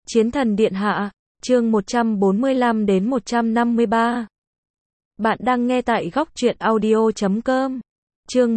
Chiến thần điện hạ, chương 145 đến 153. Bạn đang nghe tại góc truyện audio.com. Chương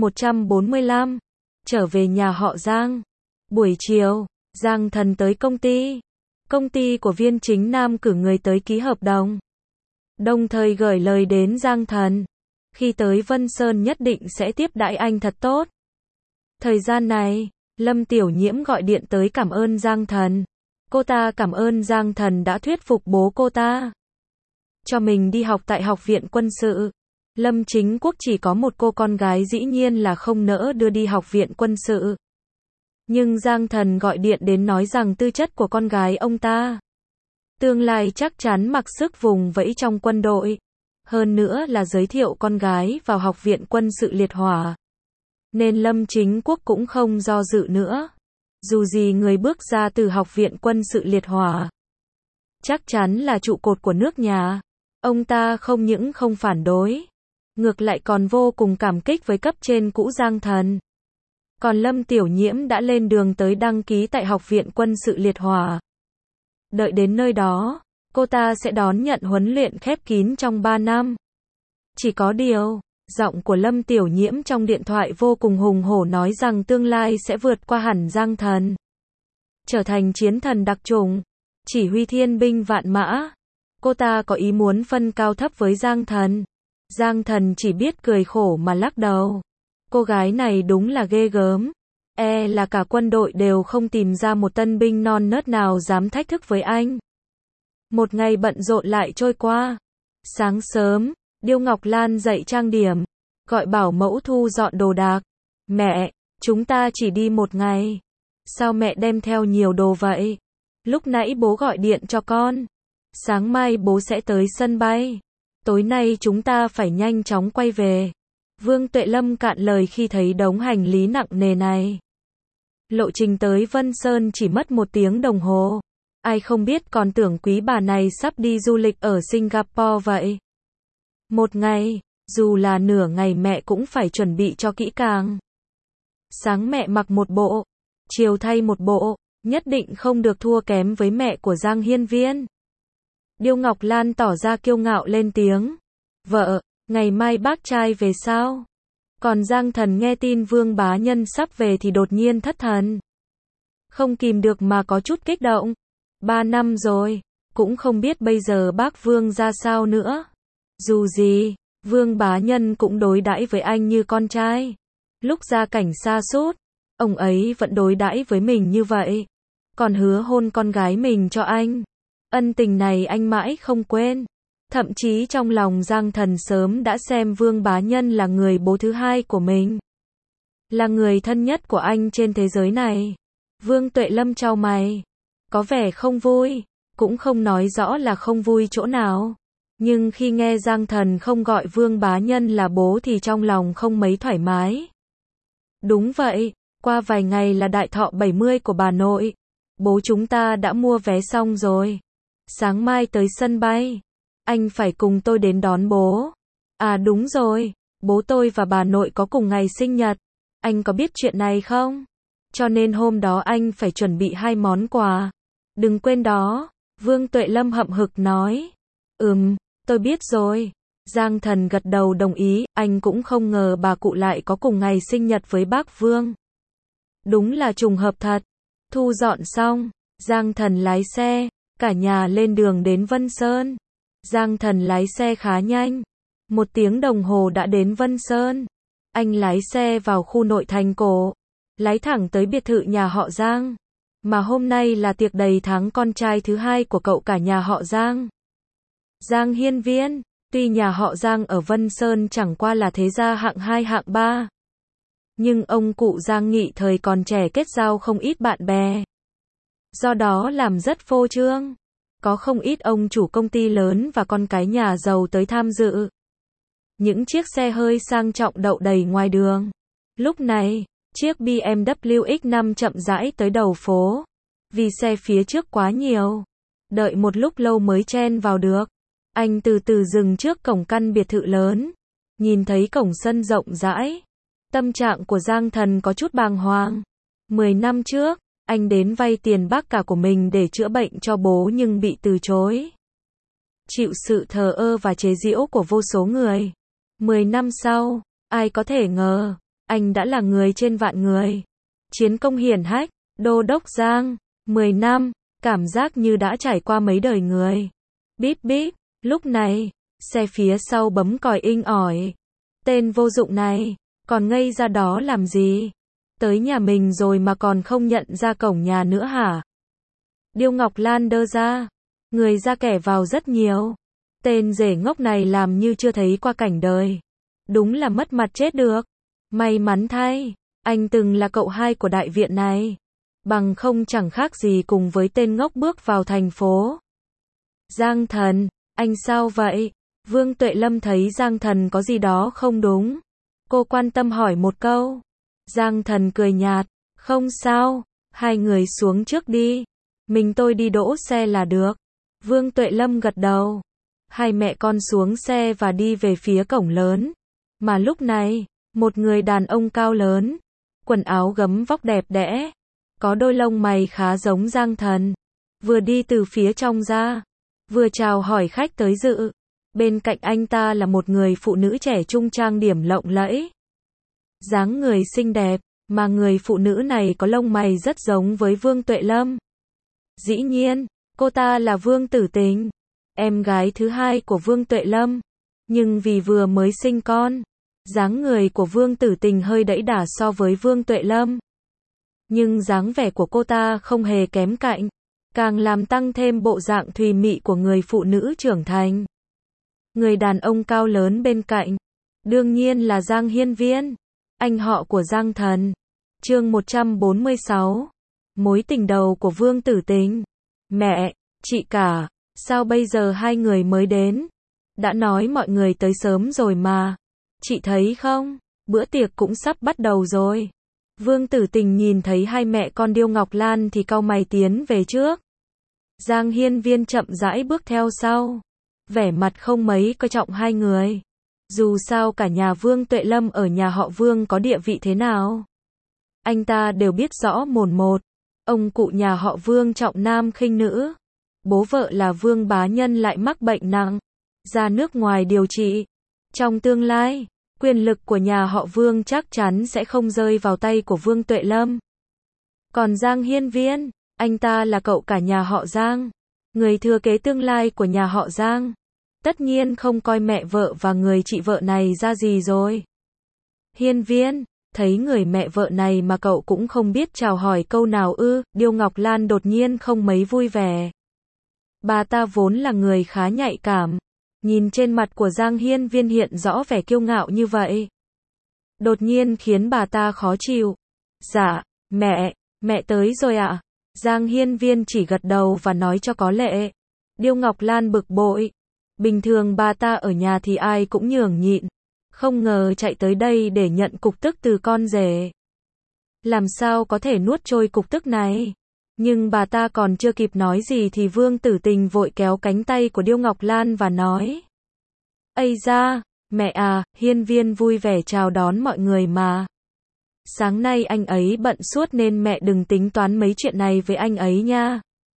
145. Trở về nhà họ Giang. Buổi chiều, Giang Thần tới công ty. Công ty của Viên Chính Nam cử người tới ký hợp đồng. Đồng thời gửi lời đến Giang Thần. Khi tới Vân Sơn nhất định sẽ tiếp đãi anh thật tốt. Thời gian này, Lâm Tiểu Nhiễm gọi điện tới cảm ơn Giang Thần. Cô ta cảm ơn Giang Thần đã thuyết phục bố cô ta cho mình đi học tại học viện quân sự. Lâm Chính Quốc chỉ có một cô con gái, dĩ nhiên là không nỡ đưa đi học viện quân sự. Nhưng Giang Thần gọi điện đến nói rằng tư chất của con gái ông ta tương lai chắc chắn mặc sức vùng vẫy trong quân đội. Hơn nữa là giới thiệu con gái vào học viện quân sự liệt hỏa. Nên Lâm Chính Quốc cũng không do dự nữa. Dù gì người bước ra từ học viện quân sự liệt hỏa chắc chắn là trụ cột của nước nhà. Ông ta không những không phản đối, ngược lại còn vô cùng cảm kích với cấp trên cũ Giang Thần. Còn Lâm Tiểu Nhiễm đã lên đường tới đăng ký tại học viện quân sự liệt hỏa. Đợi đến nơi đó, cô ta sẽ đón nhận huấn luyện khép kín trong 3 năm. Chỉ có điều, giọng của Lâm Tiểu Nhiễm trong điện thoại vô cùng hùng hổ nói rằng tương lai sẽ vượt qua hẳn Giang Thần. Trở thành chiến thần đặc chủng, chỉ huy thiên binh vạn mã. Cô ta có ý muốn phân cao thấp với Giang Thần. Giang Thần chỉ biết cười khổ mà lắc đầu. Cô gái này đúng là ghê gớm. Là cả quân đội đều không tìm ra một tân binh non nớt nào dám thách thức với anh. Một ngày bận rộn lại trôi qua. Sáng sớm, Điêu Ngọc Lan dậy trang điểm, gọi bảo mẫu thu dọn đồ đạc. Mẹ, chúng ta chỉ đi một ngày. Sao mẹ đem theo nhiều đồ vậy? Lúc nãy bố gọi điện cho con. Sáng mai bố sẽ tới sân bay. Tối nay chúng ta phải nhanh chóng quay về. Vương Tuệ Lâm cạn lời khi thấy đống hành lý nặng nề này. Lộ trình tới Vân Sơn chỉ mất 1 tiếng đồng hồ. Ai không biết còn tưởng quý bà này sắp đi du lịch ở Singapore vậy. Một ngày, dù là nửa ngày mẹ cũng phải chuẩn bị cho kỹ càng. Sáng mẹ mặc một bộ, chiều thay một bộ, nhất định không được thua kém với mẹ của Giang Hiên Viên. Điêu Ngọc Lan tỏ ra kiêu ngạo lên tiếng. Vợ, ngày mai bác trai về sao? Còn Giang Thần nghe tin Vương bá nhân sắp về thì đột nhiên thất thần. Không kìm được mà có chút kích động. 3 năm rồi, cũng không biết bây giờ bác Vương ra sao nữa. Dù gì, Vương bá nhân cũng đối đãi với anh như con trai. Lúc gia cảnh sa sút, ông ấy vẫn đối đãi với mình như vậy. Còn hứa hôn con gái mình cho anh. Ân tình này anh mãi không quên. Thậm chí trong lòng Giang Thần sớm đã xem Vương bá nhân là người bố thứ hai của mình. Là người thân nhất của anh trên thế giới này. Vương Tuệ Lâm chau mày. Có vẻ không vui. Cũng không nói rõ là không vui chỗ nào. Nhưng khi nghe Giang Thần không gọi Vương bá nhân là bố thì trong lòng không mấy thoải mái. Đúng vậy, qua vài ngày là đại thọ 70 của bà nội. Bố chúng ta đã mua vé xong rồi. Sáng mai tới sân bay. Anh phải cùng tôi đến đón bố. À đúng rồi, bố tôi và bà nội có cùng ngày sinh nhật. Anh có biết chuyện này không? Cho nên hôm đó anh phải chuẩn bị 2 món quà. Đừng quên đó, Vương Tuệ Lâm hậm hực nói. Tôi biết rồi. Giang Thần gật đầu đồng ý, anh cũng không ngờ bà cụ lại có cùng ngày sinh nhật với bác Vương. Đúng là trùng hợp thật. Thu dọn xong, Giang Thần lái xe, cả nhà lên đường đến Vân Sơn. Giang Thần lái xe khá nhanh. 1 tiếng đồng hồ đã đến Vân Sơn. Anh lái xe vào khu nội thành cổ. Lái thẳng tới biệt thự nhà họ Giang. Mà hôm nay là tiệc đầy tháng con trai thứ 2 của cậu cả nhà họ Giang. Giang Hiên Viên. Tuy nhà họ Giang ở Vân Sơn chẳng qua là thế gia hạng 2 hạng 3. Nhưng ông cụ Giang Nghị thời còn trẻ kết giao không ít bạn bè. Do đó làm rất phô trương. Có không ít ông chủ công ty lớn và con cái nhà giàu tới tham dự. Những chiếc xe hơi sang trọng đậu đầy ngoài đường. Lúc này, chiếc BMW X5 chậm rãi tới đầu phố. Vì xe phía trước quá nhiều. Đợi một lúc lâu mới chen vào được. Anh từ từ dừng trước cổng căn biệt thự lớn. Nhìn thấy cổng sân rộng rãi. Tâm trạng của Giang Thần có chút bàng hoàng. 10 năm trước, Anh đến vay tiền bác cả của mình để chữa bệnh cho bố nhưng bị từ chối. Chịu sự thờ ơ và chế giễu của vô số người. 10 năm sau, ai có thể ngờ, anh đã là người trên vạn người. Chiến công hiển hách, đô đốc Giang, 10 năm, cảm giác như đã trải qua mấy đời người. Bíp bíp, lúc này, xe phía sau bấm còi inh ỏi. Tên vô dụng này, còn ngây ra đó làm gì? Tới nhà mình rồi mà còn không nhận ra cổng nhà nữa hả? Điêu Ngọc Lan đơ ra. Người ra kẻ vào rất nhiều. Tên rể ngốc này làm như chưa thấy qua cảnh đời. Đúng là mất mặt chết được. May mắn thay, anh từng là cậu hai của đại viện này. Bằng không chẳng khác gì cùng với tên ngốc bước vào thành phố. Giang Thần, anh sao vậy? Vương Tuệ Lâm thấy Giang Thần có gì đó không đúng. Cô quan tâm hỏi một câu. Giang Thần cười nhạt, không sao, hai người xuống trước đi. Mình tôi đi đỗ xe là được. Vương Tuệ Lâm gật đầu. Hai mẹ con xuống xe và đi về phía cổng lớn. Mà lúc này, một người đàn ông cao lớn, quần áo gấm vóc đẹp đẽ, có đôi lông mày khá giống Giang Thần, vừa đi từ phía trong ra, vừa chào hỏi khách tới dự. Bên cạnh anh ta là một người phụ nữ trẻ trung trang điểm lộng lẫy. Dáng người xinh đẹp, mà người phụ nữ này có lông mày rất giống với Vương Tuệ Lâm. Dĩ nhiên, cô ta là Vương Tử Tình, em gái thứ hai của Vương Tuệ Lâm. Nhưng vì vừa mới sinh con, dáng người của Vương Tử Tình hơi đẫy đà so với Vương Tuệ Lâm. Nhưng dáng vẻ của cô ta không hề kém cạnh, càng làm tăng thêm bộ dạng thùy mị của người phụ nữ trưởng thành. Người đàn ông cao lớn bên cạnh, đương nhiên là Giang Hiên Viên, anh họ của Giang Thần. Chương 146. Mối tình đầu của Vương Tử Tình. Mẹ, chị cả, sao bây giờ hai người mới đến? Đã nói mọi người tới sớm rồi mà. Chị thấy không, bữa tiệc cũng sắp bắt đầu rồi. Vương Tử Tình nhìn thấy hai mẹ con Điêu Ngọc Lan thì cau mày tiến về trước. Giang Hiên Viên chậm rãi bước theo sau, vẻ mặt không mấy coi trọng hai người. Dù sao cả nhà Vương Tuệ Lâm ở nhà họ Vương có địa vị thế nào, anh ta đều biết rõ mồn một. Ông cụ nhà họ Vương trọng nam khinh nữ, bố vợ là Vương Bá Nhân lại mắc bệnh nặng, ra nước ngoài điều trị. Trong tương lai, quyền lực của nhà họ Vương chắc chắn sẽ không rơi vào tay của Vương Tuệ Lâm. Còn Giang Hiên Viên, anh ta là cậu cả nhà họ Giang, người thừa kế tương lai của nhà họ Giang. Tất nhiên không coi mẹ vợ và người chị vợ này ra gì rồi. Hiên Viên, thấy người mẹ vợ này mà cậu cũng không biết chào hỏi câu nào ư? Điêu Ngọc Lan đột nhiên không mấy vui vẻ. Bà ta vốn là người khá nhạy cảm, nhìn trên mặt của Giang Hiên Viên hiện rõ vẻ kiêu ngạo như vậy, đột nhiên khiến bà ta khó chịu. Dạ, mẹ tới rồi ạ. Giang Hiên Viên chỉ gật đầu và nói cho có lệ. Điêu Ngọc Lan bực bội. Bình thường bà ta ở nhà thì ai cũng nhường nhịn, không ngờ chạy tới đây để nhận cục tức từ con rể. Làm sao có thể nuốt trôi cục tức này? Nhưng bà ta còn chưa kịp nói gì thì Vương Tử Tình vội kéo cánh tay của Điêu Ngọc Lan và nói: Ây da, mẹ à, Hiên Viên vui vẻ chào đón mọi người mà. Sáng nay anh ấy bận suốt nên mẹ đừng tính toán mấy chuyện này với anh ấy nha.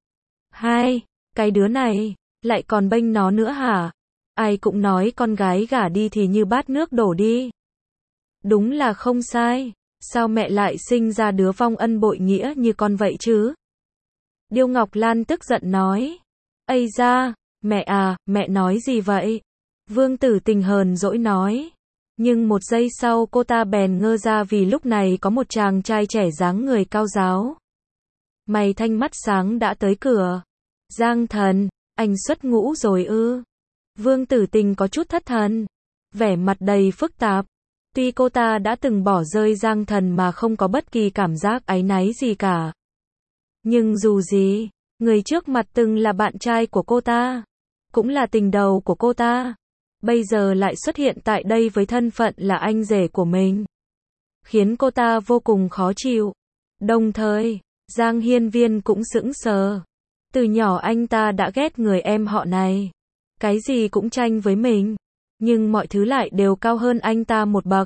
Hai, cái đứa này, lại còn bênh nó nữa hả? Ai cũng nói con gái gả đi thì như bát nước đổ đi. Đúng là không sai, sao mẹ lại sinh ra đứa vong ân bội nghĩa như con vậy chứ? Điêu Ngọc Lan tức giận nói. Ây da, mẹ à, mẹ nói gì vậy? Vương Tử Tình hờn dỗi nói. Nhưng một giây sau cô ta bèn ngơ ra vì lúc này có một chàng trai trẻ dáng người cao ráo, mày thanh mắt sáng đã tới cửa. Giang Thần, anh xuất ngũ rồi ư? Vương Tử Tình có chút thất thần, vẻ mặt đầy phức tạp. Tuy cô ta đã từng bỏ rơi Giang Thần mà không có bất kỳ cảm giác áy náy gì cả, nhưng dù gì, người trước mặt từng là bạn trai của cô ta, cũng là tình đầu của cô ta, bây giờ lại xuất hiện tại đây với thân phận là anh rể của mình, khiến cô ta vô cùng khó chịu. Đồng thời, Giang Hiên Viên cũng sững sờ. Từ nhỏ anh ta đã ghét người em họ này, cái gì cũng tranh với mình, nhưng mọi thứ lại đều cao hơn anh ta một bậc.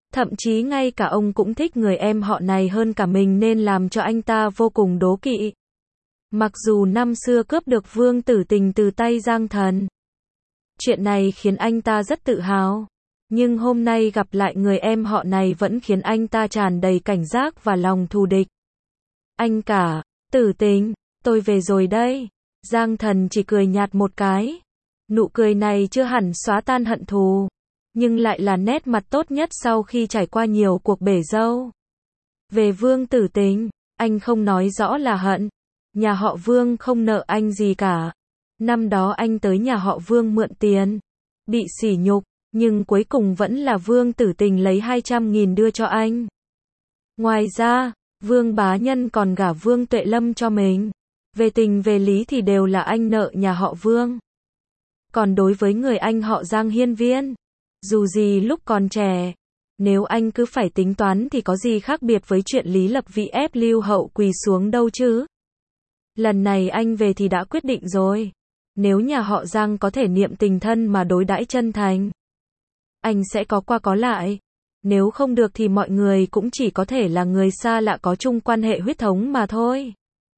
Thậm chí ngay cả ông cũng thích người em họ này hơn cả mình nên làm cho anh ta vô cùng đố kỵ. Mặc dù năm xưa cướp được Vương Tử Tình từ tay Giang Thần, chuyện này khiến anh ta rất tự hào. Nhưng hôm nay gặp lại người em họ này vẫn khiến anh ta tràn đầy cảnh giác và lòng thù địch. Anh cả, Tử Tình, tôi về rồi đây. Giang Thần chỉ cười nhạt một cái. Nụ cười này chưa hẳn xóa tan hận thù, nhưng lại là nét mặt tốt nhất sau khi trải qua nhiều cuộc bể dâu. Về Vương Tử Tình, anh không nói rõ là hận. Nhà họ Vương không nợ anh gì cả. Năm đó anh tới nhà họ Vương mượn tiền, bị sỉ nhục, nhưng cuối cùng vẫn là Vương Tử Tình lấy 200.000 đưa cho anh. Ngoài ra, Vương Bá Nhân còn gả Vương Tuệ Lâm cho mình. Về tình về lý thì đều là anh nợ nhà họ Vương. Còn đối với người anh họ Giang Hiên Viên, dù gì lúc còn trẻ, nếu anh cứ phải tính toán thì có gì khác biệt với chuyện Lý Lập Vĩ ép Lưu Hậu quỳ xuống đâu chứ. Lần này anh về thì đã quyết định rồi. Nếu nhà họ Giang có thể niệm tình thân mà đối đãi chân thành, anh sẽ có qua có lại. Nếu không được thì mọi người cũng chỉ có thể là người xa lạ có chung quan hệ huyết thống mà thôi.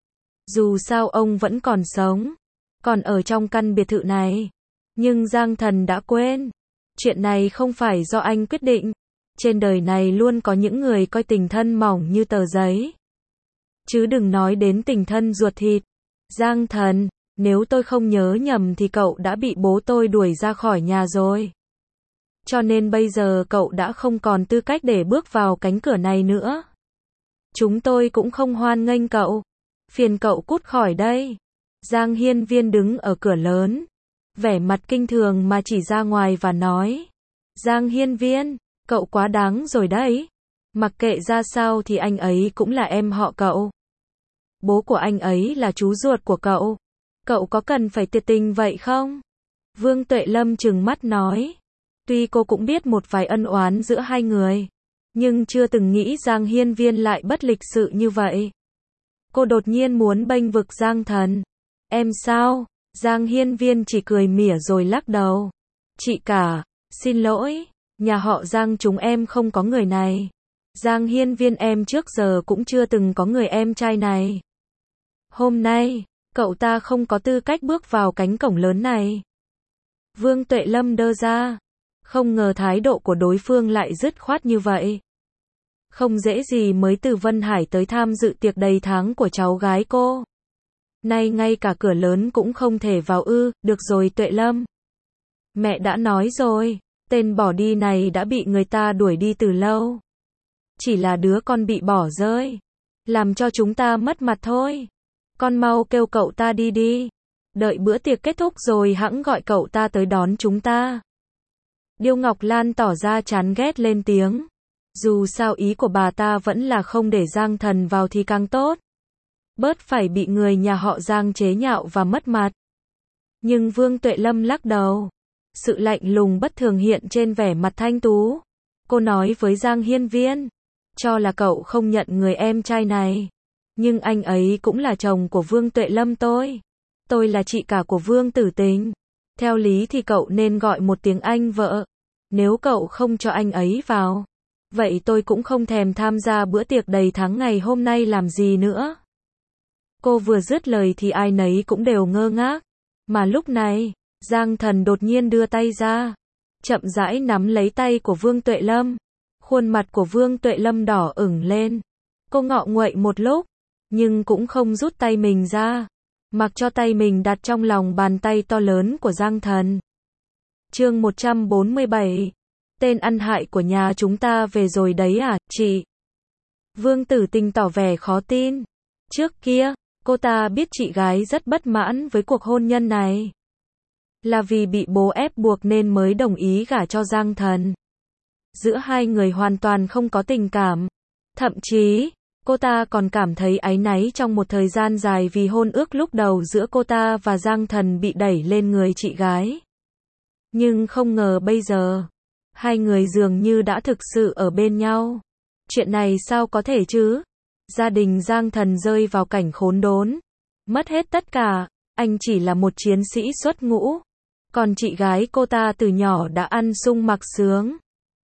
Dù sao ông vẫn còn sống, còn ở trong căn biệt thự này. Nhưng Giang Thần đã quên, chuyện này không phải do anh quyết định. Trên đời này luôn có những người coi tình thân mỏng như tờ giấy. Chứ đừng nói đến tình thân ruột thịt. Giang Thần, nếu tôi không nhớ nhầm thì cậu đã bị bố tôi đuổi ra khỏi nhà rồi. Cho nên bây giờ cậu đã không còn tư cách để bước vào cánh cửa này nữa. Chúng tôi cũng không hoan nghênh cậu. Phiền cậu cút khỏi đây. Giang Hiên Viên đứng ở cửa lớn, vẻ mặt kinh thường mà chỉ ra ngoài và nói. Giang Hiên Viên, cậu quá đáng rồi đấy. Mặc kệ ra sao thì anh ấy cũng là em họ cậu. Bố của anh ấy là chú ruột của cậu. Cậu có cần phải tuyệt tình vậy không? Vương Tuệ Lâm trừng mắt nói. Tuy cô cũng biết một vài ân oán giữa hai người, nhưng chưa từng nghĩ Giang Hiên Viên lại bất lịch sự như vậy. Cô đột nhiên muốn bênh vực Giang Thần. Em sao? Giang Hiên Viên chỉ cười mỉa rồi lắc đầu. Chị cả, xin lỗi, nhà họ Giang chúng em không có người này. Giang Hiên Viên em trước giờ cũng chưa từng có người em trai này. Hôm nay, cậu ta không có tư cách bước vào cánh cổng lớn này. Vương Tuệ Lâm đơ ra. Không ngờ thái độ của đối phương lại dứt khoát như vậy. Không dễ gì mới từ Vân Hải tới tham dự tiệc đầy tháng của cháu gái cô. Nay ngay cả cửa lớn cũng không thể vào ư. Được rồi Tuệ Lâm. Mẹ đã nói rồi, tên bỏ đi này đã bị người ta đuổi đi từ lâu. Chỉ là đứa con bị bỏ rơi, làm cho chúng ta mất mặt thôi. Con mau kêu cậu ta đi đi. Đợi bữa tiệc kết thúc rồi hẵng gọi cậu ta tới đón chúng ta. Điêu Ngọc Lan tỏ ra chán ghét lên tiếng. Dù sao ý của bà ta vẫn là không để Giang Thần vào thì càng tốt. Bớt phải bị người nhà họ Giang chế nhạo và mất mặt. Nhưng Vương Tuệ Lâm lắc đầu. Sự lạnh lùng bất thường hiện trên vẻ mặt thanh tú. Cô nói với Giang Hiên Viên. Cho là cậu không nhận người em trai này. Nhưng anh ấy cũng là chồng của Vương Tuệ Lâm tôi. Tôi là chị cả của Vương Tử Tình. Theo lý thì cậu nên gọi một tiếng anh vợ. Nếu cậu không cho anh ấy vào, vậy tôi cũng không thèm tham gia bữa tiệc đầy tháng ngày hôm nay làm gì nữa. Cô vừa dứt lời thì ai nấy cũng đều ngơ ngác. Mà lúc này, Giang Thần đột nhiên đưa tay ra, chậm rãi nắm lấy tay của Vương Tuệ Lâm. Khuôn mặt của Vương Tuệ Lâm đỏ ửng lên. Cô ngọ nguậy một lúc, nhưng cũng không rút tay mình ra, mặc cho tay mình đặt trong lòng bàn tay to lớn của Giang Thần. Chương 147. Tên ăn hại của nhà chúng ta về rồi đấy à, chị? Vương Tử Tình tỏ vẻ khó tin. Trước kia, cô ta biết chị gái rất bất mãn với cuộc hôn nhân này. Là vì bị bố ép buộc nên mới đồng ý gả cho Giang Thần. Giữa hai người hoàn toàn không có tình cảm. Thậm chí, cô ta còn cảm thấy áy náy trong một thời gian dài vì hôn ước lúc đầu giữa cô ta và Giang Thần bị đẩy lên người chị gái. Nhưng không ngờ bây giờ, hai người dường như đã thực sự ở bên nhau. Chuyện này sao có thể chứ? Gia đình Giang Thần rơi vào cảnh khốn đốn. Mất hết tất cả, anh chỉ là một chiến sĩ xuất ngũ. Còn chị gái cô ta từ nhỏ đã ăn sung mặc sướng.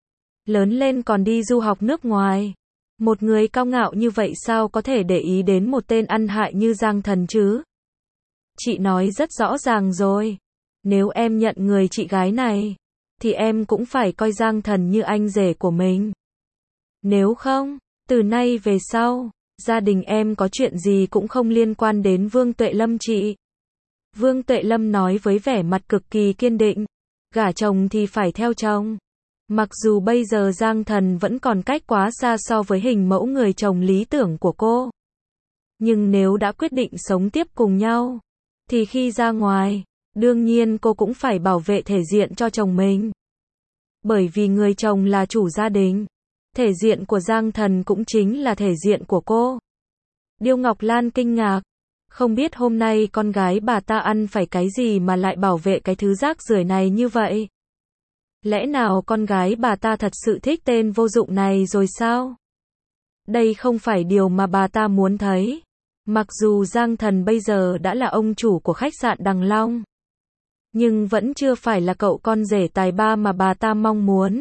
lớn lên còn đi du học nước ngoài. Một người cao ngạo như vậy sao có thể để ý đến một tên ăn hại như Giang Thần chứ? Chị nói rất rõ ràng rồi. Nếu em nhận người chị gái này, thì em cũng phải coi Giang Thần như anh rể của mình. Nếu không, từ nay về sau, gia đình em có chuyện gì cũng không liên quan đến Vương Tuệ Lâm chị. Vương Tuệ Lâm nói với vẻ mặt cực kỳ kiên định. Gả chồng thì phải theo chồng. Mặc dù bây giờ Giang Thần vẫn còn cách quá xa so với hình mẫu người chồng lý tưởng của cô. Nhưng nếu đã quyết định sống tiếp cùng nhau, thì khi ra ngoài, đương nhiên cô cũng phải bảo vệ thể diện cho chồng mình. Bởi vì người chồng là chủ gia đình, thể diện của Giang Thần cũng chính là thể diện của cô. Điêu Ngọc Lan kinh ngạc, không biết hôm nay con gái bà ta ăn phải cái gì mà lại bảo vệ cái thứ rác rưởi này như vậy. Lẽ nào con gái bà ta thật sự thích tên vô dụng này rồi sao? Đây không phải điều mà bà ta muốn thấy. Mặc dù Giang Thần bây giờ đã là ông chủ của khách sạn Đằng Long, nhưng vẫn chưa phải là cậu con rể tài ba mà bà ta mong muốn.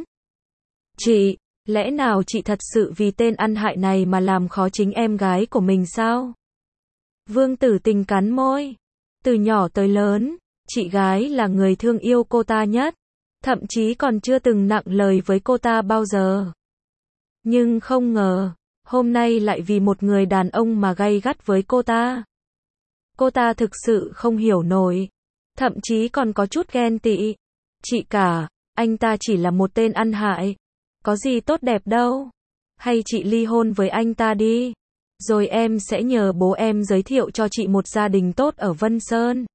Chị, lẽ nào chị thật sự vì tên ăn hại này mà làm khó chính em gái của mình sao? Vương Tử Tình cắn môi. Từ nhỏ tới lớn, chị gái là người thương yêu cô ta nhất. Thậm chí còn chưa từng nặng lời với cô ta bao giờ. Nhưng không ngờ, hôm nay lại vì một người đàn ông mà gay gắt với cô ta. Cô ta thực sự không hiểu nổi. Thậm chí còn có chút ghen tị. Chị cả, anh ta chỉ là một tên ăn hại. Có gì tốt đẹp đâu. Hay chị ly hôn với anh ta đi. Rồi em sẽ nhờ bố em giới thiệu cho chị một gia đình tốt ở Vân Sơn.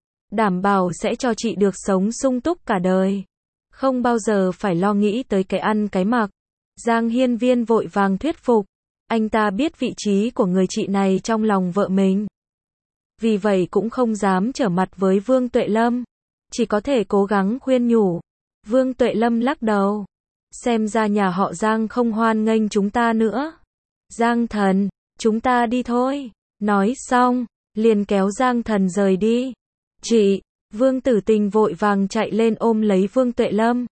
Đảm bảo sẽ cho chị được sống sung túc cả đời. Không bao giờ phải lo nghĩ tới cái ăn cái mặc. Giang Hiên Viên vội vàng thuyết phục. Anh ta biết vị trí của người chị này trong lòng vợ mình. Vì vậy cũng không dám trở mặt với Vương Tuệ Lâm. Chỉ có thể cố gắng khuyên nhủ. Vương Tuệ Lâm lắc đầu. Xem ra nhà họ Giang không hoan nghênh chúng ta nữa. Giang Thần, chúng ta đi thôi. Nói xong, liền kéo Giang Thần rời đi. Chị, Vương Tử Tình vội vàng chạy lên ôm lấy Vương Tuệ Lâm.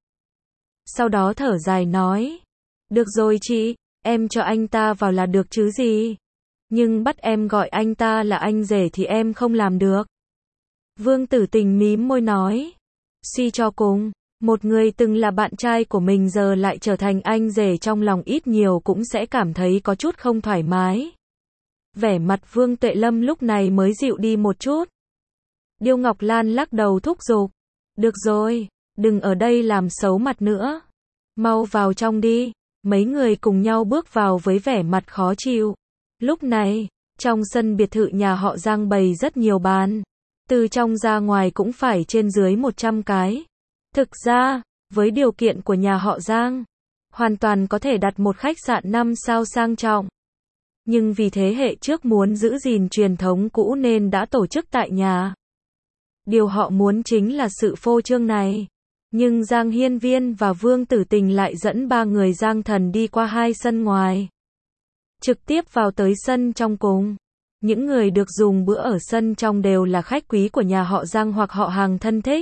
Sau đó thở dài nói. Được rồi chị, em cho anh ta vào là được chứ gì. Nhưng bắt em gọi anh ta là anh rể thì em không làm được. Vương Tử Tình mím môi nói. Suy cho cùng, một người từng là bạn trai của mình giờ lại trở thành anh rể, trong lòng ít nhiều cũng sẽ cảm thấy có chút không thoải mái. Vẻ mặt Vương Tuệ Lâm lúc này mới dịu đi một chút. Điêu Ngọc Lan lắc đầu thúc giục. Được rồi, đừng ở đây làm xấu mặt nữa. Mau vào trong đi. Mấy người cùng nhau bước vào với vẻ mặt khó chịu. Lúc này, trong sân biệt thự nhà họ Giang bày rất nhiều bàn. Từ trong ra ngoài cũng phải trên dưới 100 cái. Thực ra, với điều kiện của nhà họ Giang, hoàn toàn có thể đặt một khách sạn 5 sao sang trọng. Nhưng vì thế hệ trước muốn giữ gìn truyền thống cũ nên đã tổ chức tại nhà. Điều họ muốn chính là sự phô trương này. Nhưng Giang Hiên Viên và Vương Tử Tình lại dẫn ba người Giang Thần đi qua hai sân ngoài. Trực tiếp vào tới sân trong cùng. Những người được dùng bữa ở sân trong đều là khách quý của nhà họ Giang hoặc họ hàng thân thích.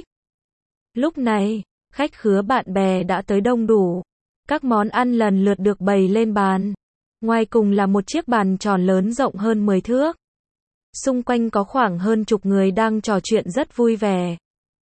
Lúc này, khách khứa bạn bè đã tới đông đủ. Các món ăn lần lượt được bày lên bàn. Ngoài cùng là một chiếc bàn tròn lớn rộng hơn 10 thước. Xung quanh có khoảng hơn chục người đang trò chuyện rất vui vẻ.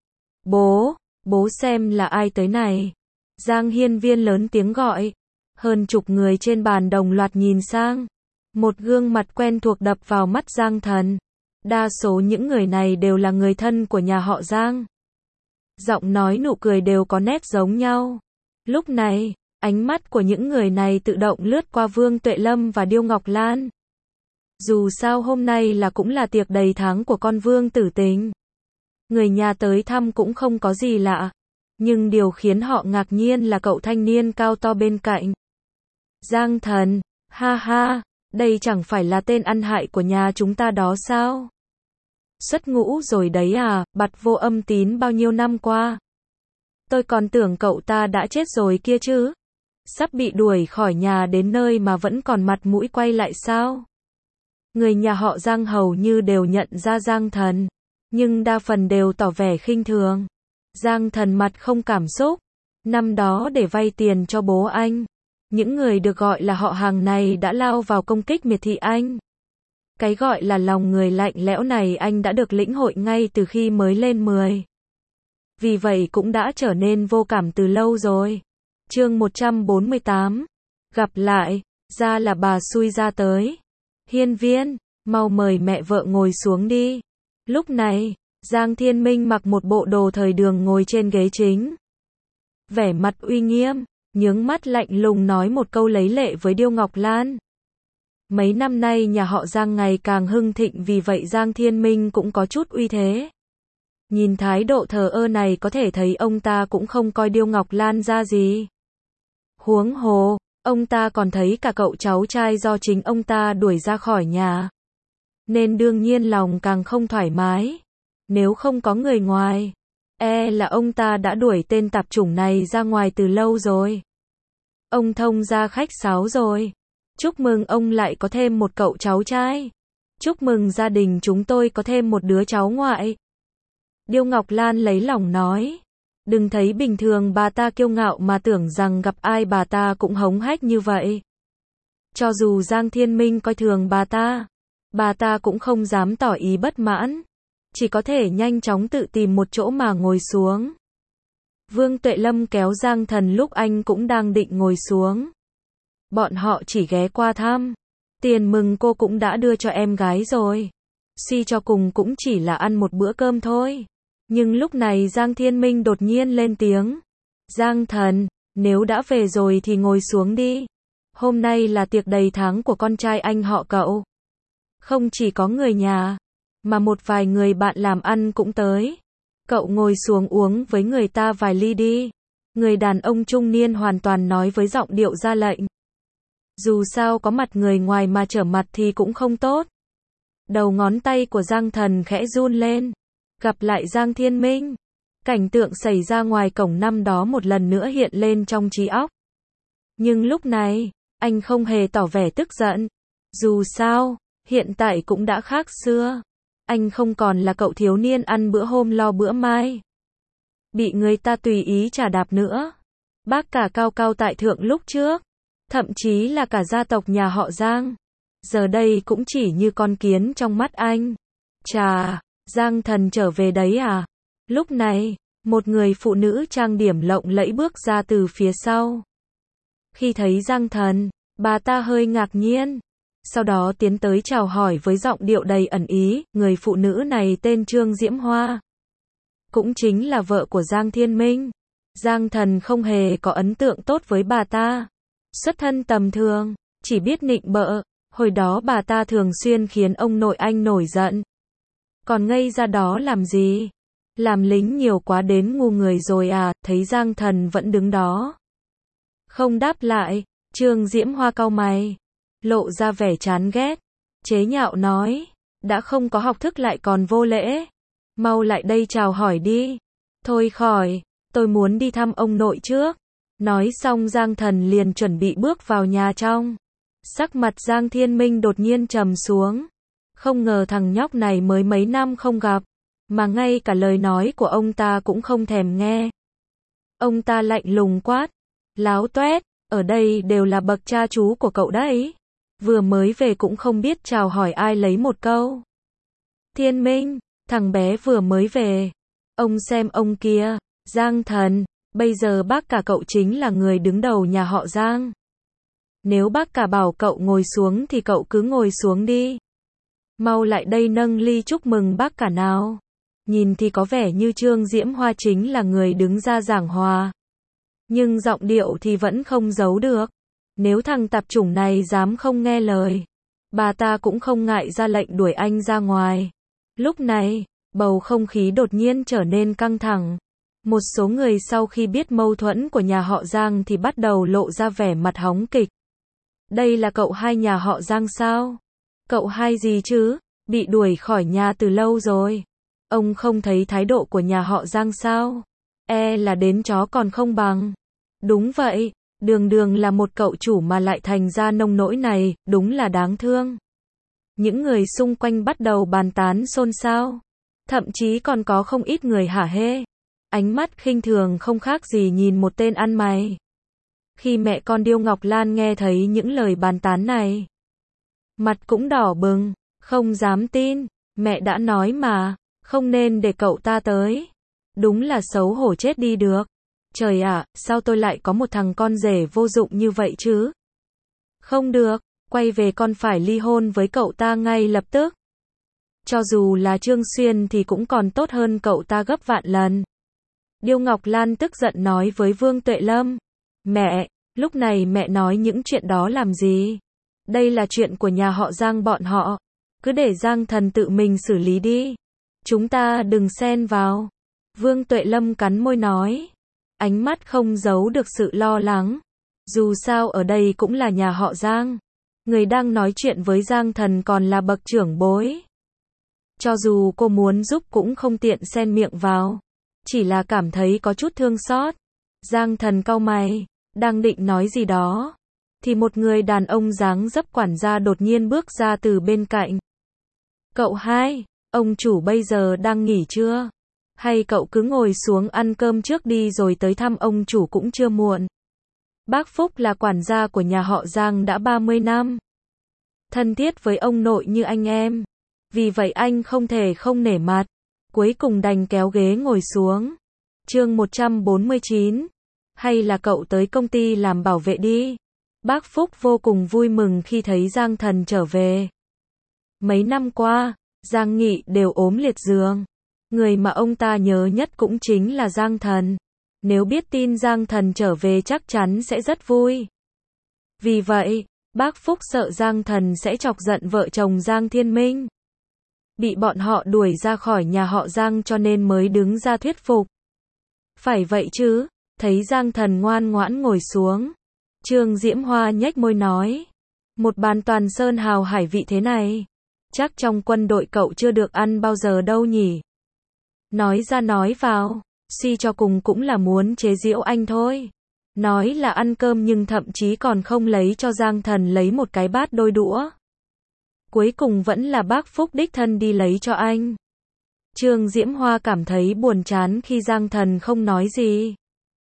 Bố xem là ai tới này. Giang Hiên Viên lớn tiếng gọi. Hơn chục người trên bàn đồng loạt nhìn sang. Một gương mặt quen thuộc đập vào mắt Giang Thần. Đa số những người này đều là người thân của nhà họ Giang. Giọng nói nụ cười đều có nét giống nhau. Lúc này, ánh mắt của những người này tự động lướt qua Vương Tuệ Lâm và Điêu Ngọc Lan. Dù sao hôm nay cũng là tiệc đầy tháng của con Vương Tử Tình. Người nhà tới thăm cũng không có gì lạ. Nhưng điều khiến họ ngạc nhiên là cậu thanh niên cao to bên cạnh. Giang Thần, ha ha, đây chẳng phải là tên ăn hại của nhà chúng ta đó sao? Xuất ngũ rồi đấy à, Bặt Vô Âm Tín bao nhiêu năm qua. Tôi còn tưởng cậu ta đã chết rồi kia chứ. Sắp bị đuổi khỏi nhà đến nơi mà vẫn còn mặt mũi quay lại sao? Người nhà họ Giang hầu như đều nhận ra Giang Thần, nhưng đa phần đều tỏ vẻ khinh thường. Giang Thần mặt không cảm xúc, Năm đó để vay tiền cho bố anh, những người được gọi là họ hàng này đã lao vào công kích miệt thị anh. Cái gọi là lòng người lạnh lẽo này anh đã được lĩnh hội ngay từ khi mới lên 10. Vì vậy cũng đã trở nên vô cảm từ lâu rồi. Chương 148. Gặp lại, ra là bà xui ra tới. Hiên Viên, mau mời mẹ vợ ngồi xuống đi. Lúc này, Giang Thiên Minh mặc một bộ đồ thời đường ngồi trên ghế chính. Vẻ mặt uy nghiêm, nhướng mắt lạnh lùng nói một câu lấy lệ với Điêu Ngọc Lan. Mấy năm nay nhà họ Giang ngày càng hưng thịnh, vì vậy Giang Thiên Minh cũng có chút uy thế. Nhìn thái độ thờ ơ này có thể thấy ông ta cũng không coi Điêu Ngọc Lan ra gì. Huống hồ, ông ta còn thấy cả cậu cháu trai do chính ông ta đuổi ra khỏi nhà. Nên đương nhiên lòng càng không thoải mái. Nếu không có người ngoài, là ông ta đã đuổi tên tạp chủng này ra ngoài từ lâu rồi. Ông thông ra khách sáo rồi. Chúc mừng ông lại có thêm một cậu cháu trai. Chúc mừng gia đình chúng tôi có thêm một đứa cháu ngoại. Điêu Ngọc Lan lấy lòng nói. Đừng thấy bình thường bà ta kiêu ngạo mà tưởng rằng gặp ai bà ta cũng hống hách như vậy. Cho dù Giang Thiên Minh coi thường bà ta cũng không dám tỏ ý bất mãn. Chỉ có thể nhanh chóng tự tìm một chỗ mà ngồi xuống. Vương Tuệ Lâm kéo Giang Thần lúc anh cũng đang định ngồi xuống. Bọn họ chỉ ghé qua thăm. Tiền mừng cô cũng đã đưa cho em gái rồi. Suy cho cùng cũng chỉ là ăn một bữa cơm thôi. Nhưng lúc này Giang Thiên Minh đột nhiên lên tiếng. Giang Thần, nếu đã về rồi thì ngồi xuống đi. Hôm nay là tiệc đầy tháng của con trai anh họ cậu. Không chỉ có người nhà, mà một vài người bạn làm ăn cũng tới. Cậu ngồi xuống uống với người ta vài ly đi. Người đàn ông trung niên hoàn toàn nói với giọng điệu ra lệnh. Dù sao có mặt người ngoài mà trở mặt thì cũng không tốt. Đầu ngón tay của Giang Thần khẽ run lên. Gặp lại Giang Thiên Minh. Cảnh tượng xảy ra ngoài cổng năm đó một lần nữa hiện lên trong trí óc. Nhưng lúc này, anh không hề tỏ vẻ tức giận. Dù sao, hiện tại cũng đã khác xưa. Anh không còn là cậu thiếu niên ăn bữa hôm lo bữa mai. Bị người ta tùy ý chà đạp nữa. Bác cả cao cao tại thượng lúc trước. Thậm chí là cả gia tộc nhà họ Giang. Giờ đây cũng chỉ như con kiến trong mắt anh. Chà, Giang Thần trở về đấy à? Lúc này, một người phụ nữ trang điểm lộng lẫy bước ra từ phía sau. Khi thấy Giang Thần, bà ta hơi ngạc nhiên. Sau đó tiến tới chào hỏi với giọng điệu đầy ẩn ý. Người phụ nữ này tên Trương Diễm Hoa. Cũng chính là vợ của Giang Thiên Minh. Giang Thần không hề có ấn tượng tốt với bà ta. Xuất thân tầm thường, chỉ biết nịnh bợ. Hồi đó bà ta thường xuyên khiến ông nội anh nổi giận. Còn ngây ra đó làm gì? Làm lính nhiều quá đến ngu người rồi à? Thấy Giang Thần vẫn đứng đó, không đáp lại, Trương Diễm Hoa cau mày, lộ ra vẻ chán ghét, chế nhạo nói, đã không có học thức lại còn vô lễ. Mau lại đây chào hỏi đi. Thôi khỏi, tôi muốn đi thăm ông nội trước. Nói xong Giang Thần liền chuẩn bị bước vào nhà trong. Sắc mặt Giang Thiên Minh đột nhiên trầm xuống. Không ngờ thằng nhóc này mới mấy năm không gặp, mà ngay cả lời nói của ông ta cũng không thèm nghe. Ông ta lạnh lùng quát. Láo toét, ở đây đều là bậc cha chú của cậu đấy. Vừa mới về cũng không biết chào hỏi ai lấy một câu. Thiên Minh, thằng bé vừa mới về. Ông xem ông kia, Giang Thần, bây giờ bác cả cậu chính là người đứng đầu nhà họ Giang. Nếu bác cả bảo cậu ngồi xuống thì cậu cứ ngồi xuống đi. Mau lại đây nâng ly chúc mừng bác cả nào. Nhìn thì có vẻ như Trương Diễm Hoa chính là người đứng ra giảng hòa. Nhưng giọng điệu thì vẫn không giấu được. Nếu thằng tạp chủng này dám không nghe lời, bà ta cũng không ngại ra lệnh đuổi anh ra ngoài. Lúc này, bầu không khí đột nhiên trở nên căng thẳng. Một số người sau khi biết mâu thuẫn của nhà họ Giang thì bắt đầu lộ ra vẻ mặt hóng kịch. Đây là cậu hai nhà họ Giang sao? Cậu hai gì chứ? Bị đuổi khỏi nhà từ lâu rồi. Ông không thấy thái độ của nhà họ Giang sao? Là đến chó còn không bằng. Đúng vậy, đường đường là một cậu chủ mà lại thành ra nông nỗi này, đúng là đáng thương. Những người xung quanh bắt đầu bàn tán xôn xao. Thậm chí còn có không ít người hả hê. ánh mắt khinh thường không khác gì nhìn một tên ăn mày. Khi mẹ con Điêu Ngọc Lan nghe thấy những lời bàn tán này, mặt cũng đỏ bừng, không dám tin, mẹ đã nói mà, không nên để cậu ta tới. Đúng là xấu hổ chết đi được. Trời ạ, sao tôi lại có một thằng con rể vô dụng như vậy chứ? Không được, quay về con phải ly hôn với cậu ta ngay lập tức. Cho dù là Trương Xuyên thì cũng còn tốt hơn cậu ta gấp vạn lần. Điêu Ngọc Lan tức giận nói với Vương Tuệ Lâm. Mẹ, lúc này mẹ nói những chuyện đó làm gì? Đây là chuyện của nhà họ Giang bọn họ. Cứ để Giang Thần tự mình xử lý đi. Chúng ta đừng xen vào. Vương Tuệ Lâm cắn môi nói. Ánh mắt không giấu được sự lo lắng. Dù sao ở đây cũng là nhà họ Giang. Người đang nói chuyện với Giang Thần còn là bậc trưởng bối. Cho dù cô muốn giúp cũng không tiện xen miệng vào. Chỉ là cảm thấy có chút thương xót. Giang Thần cau mày, đang định nói gì đó. Thì một người đàn ông dáng dấp quản gia đột nhiên bước ra từ bên cạnh. Cậu hai, ông chủ bây giờ đang nghỉ chưa? Hay cậu cứ ngồi xuống ăn cơm trước đi rồi tới thăm ông chủ cũng chưa muộn. Bác Phúc là quản gia của nhà họ Giang đã 30 năm. Thân thiết với ông nội như anh em. Vì vậy anh không thể không nể mặt. Cuối cùng đành kéo ghế ngồi xuống. Chương 149. Hay là cậu tới công ty làm bảo vệ đi. Bác Phúc vô cùng vui mừng khi thấy Giang Thần trở về. Mấy năm qua, Giang Nghị đều ốm liệt giường. Người mà ông ta nhớ nhất cũng chính là Giang Thần. Nếu biết tin Giang Thần trở về chắc chắn sẽ rất vui. Vì vậy, bác Phúc sợ Giang Thần sẽ chọc giận vợ chồng Giang Thiên Minh. Bị bọn họ đuổi ra khỏi nhà họ Giang cho nên mới đứng ra thuyết phục. Phải vậy chứ, thấy Giang Thần ngoan ngoãn ngồi xuống. Trương Diễm Hoa nhếch môi nói. Một bàn toàn sơn hào hải vị thế này. Chắc trong quân đội cậu chưa được ăn bao giờ đâu nhỉ. Nói ra nói vào, suy cho cùng cũng là muốn chế giễu anh thôi. Nói là ăn cơm nhưng thậm chí còn không lấy cho Giang Thần lấy một cái bát đôi đũa. Cuối cùng vẫn là bác Phúc đích thân đi lấy cho anh. Trương Diễm Hoa cảm thấy buồn chán khi Giang Thần không nói gì.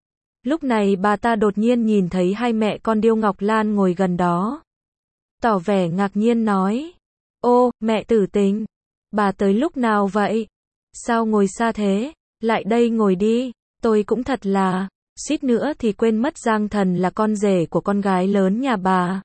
Lúc này bà ta đột nhiên nhìn thấy hai mẹ con Điêu Ngọc Lan ngồi gần đó. Tỏ vẻ ngạc nhiên nói. Ô, mẹ Tử Tình. Bà tới lúc nào vậy? Sao ngồi xa thế? Lại đây ngồi đi. Tôi cũng thật là, suýt nữa thì quên mất Giang Thần là con rể của con gái lớn nhà bà.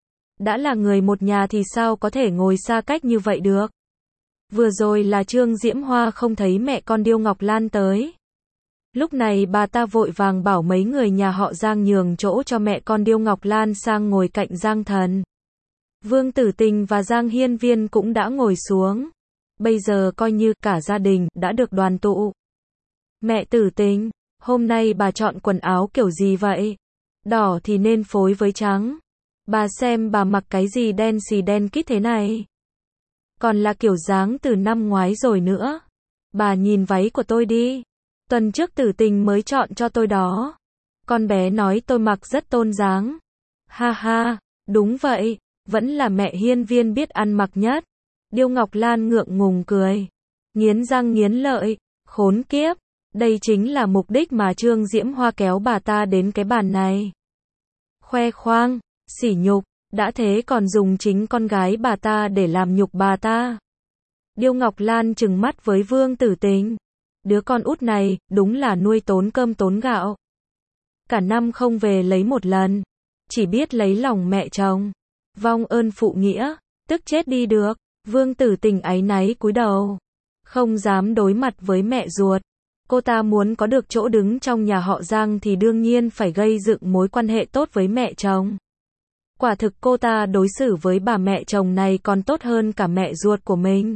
Đã là người một nhà thì sao có thể ngồi xa cách như vậy được? Vừa rồi là Trương Diễm Hoa không thấy mẹ con Điêu Ngọc Lan tới. Lúc này bà ta vội vàng bảo mấy người nhà họ Giang nhường chỗ cho mẹ con Điêu Ngọc Lan sang ngồi cạnh Giang Thần. Vương Tử Tình và Giang Hiên Viên cũng đã ngồi xuống. Bây giờ coi như cả gia đình đã được đoàn tụ. Mẹ Tử Tình, hôm nay bà chọn quần áo kiểu gì vậy? Đỏ thì nên phối với trắng. Bà xem bà mặc cái gì đen xì đen kít thế này. Còn là kiểu dáng từ năm ngoái rồi nữa. Bà nhìn váy của tôi đi. Tuần trước Tử Tình mới chọn cho tôi đó. Con bé nói tôi mặc rất tôn dáng. Ha ha, đúng vậy, vẫn là mẹ Hiên Viên biết ăn mặc nhất. Điêu Ngọc Lan ngượng ngùng cười. Nghiến răng nghiến lợi, khốn kiếp. Đây chính là mục đích mà Trương Diễm Hoa kéo bà ta đến cái bàn này. Khoe khoang, sỉ nhục, đã thế còn dùng chính con gái bà ta để làm nhục bà ta. Điêu Ngọc Lan trừng mắt với Vương Tử Tình. Đứa con út này, đúng là nuôi tốn cơm tốn gạo. Cả năm không về lấy một lần. Chỉ biết lấy lòng mẹ chồng. Vong ơn phụ nghĩa, tức chết đi được. Vương Tử Tình áy náy cúi đầu. Không dám đối mặt với mẹ ruột. Cô ta muốn có được chỗ đứng trong nhà họ Giang thì đương nhiên phải gây dựng mối quan hệ tốt với mẹ chồng. Quả thực cô ta đối xử với bà mẹ chồng này còn tốt hơn cả mẹ ruột của mình.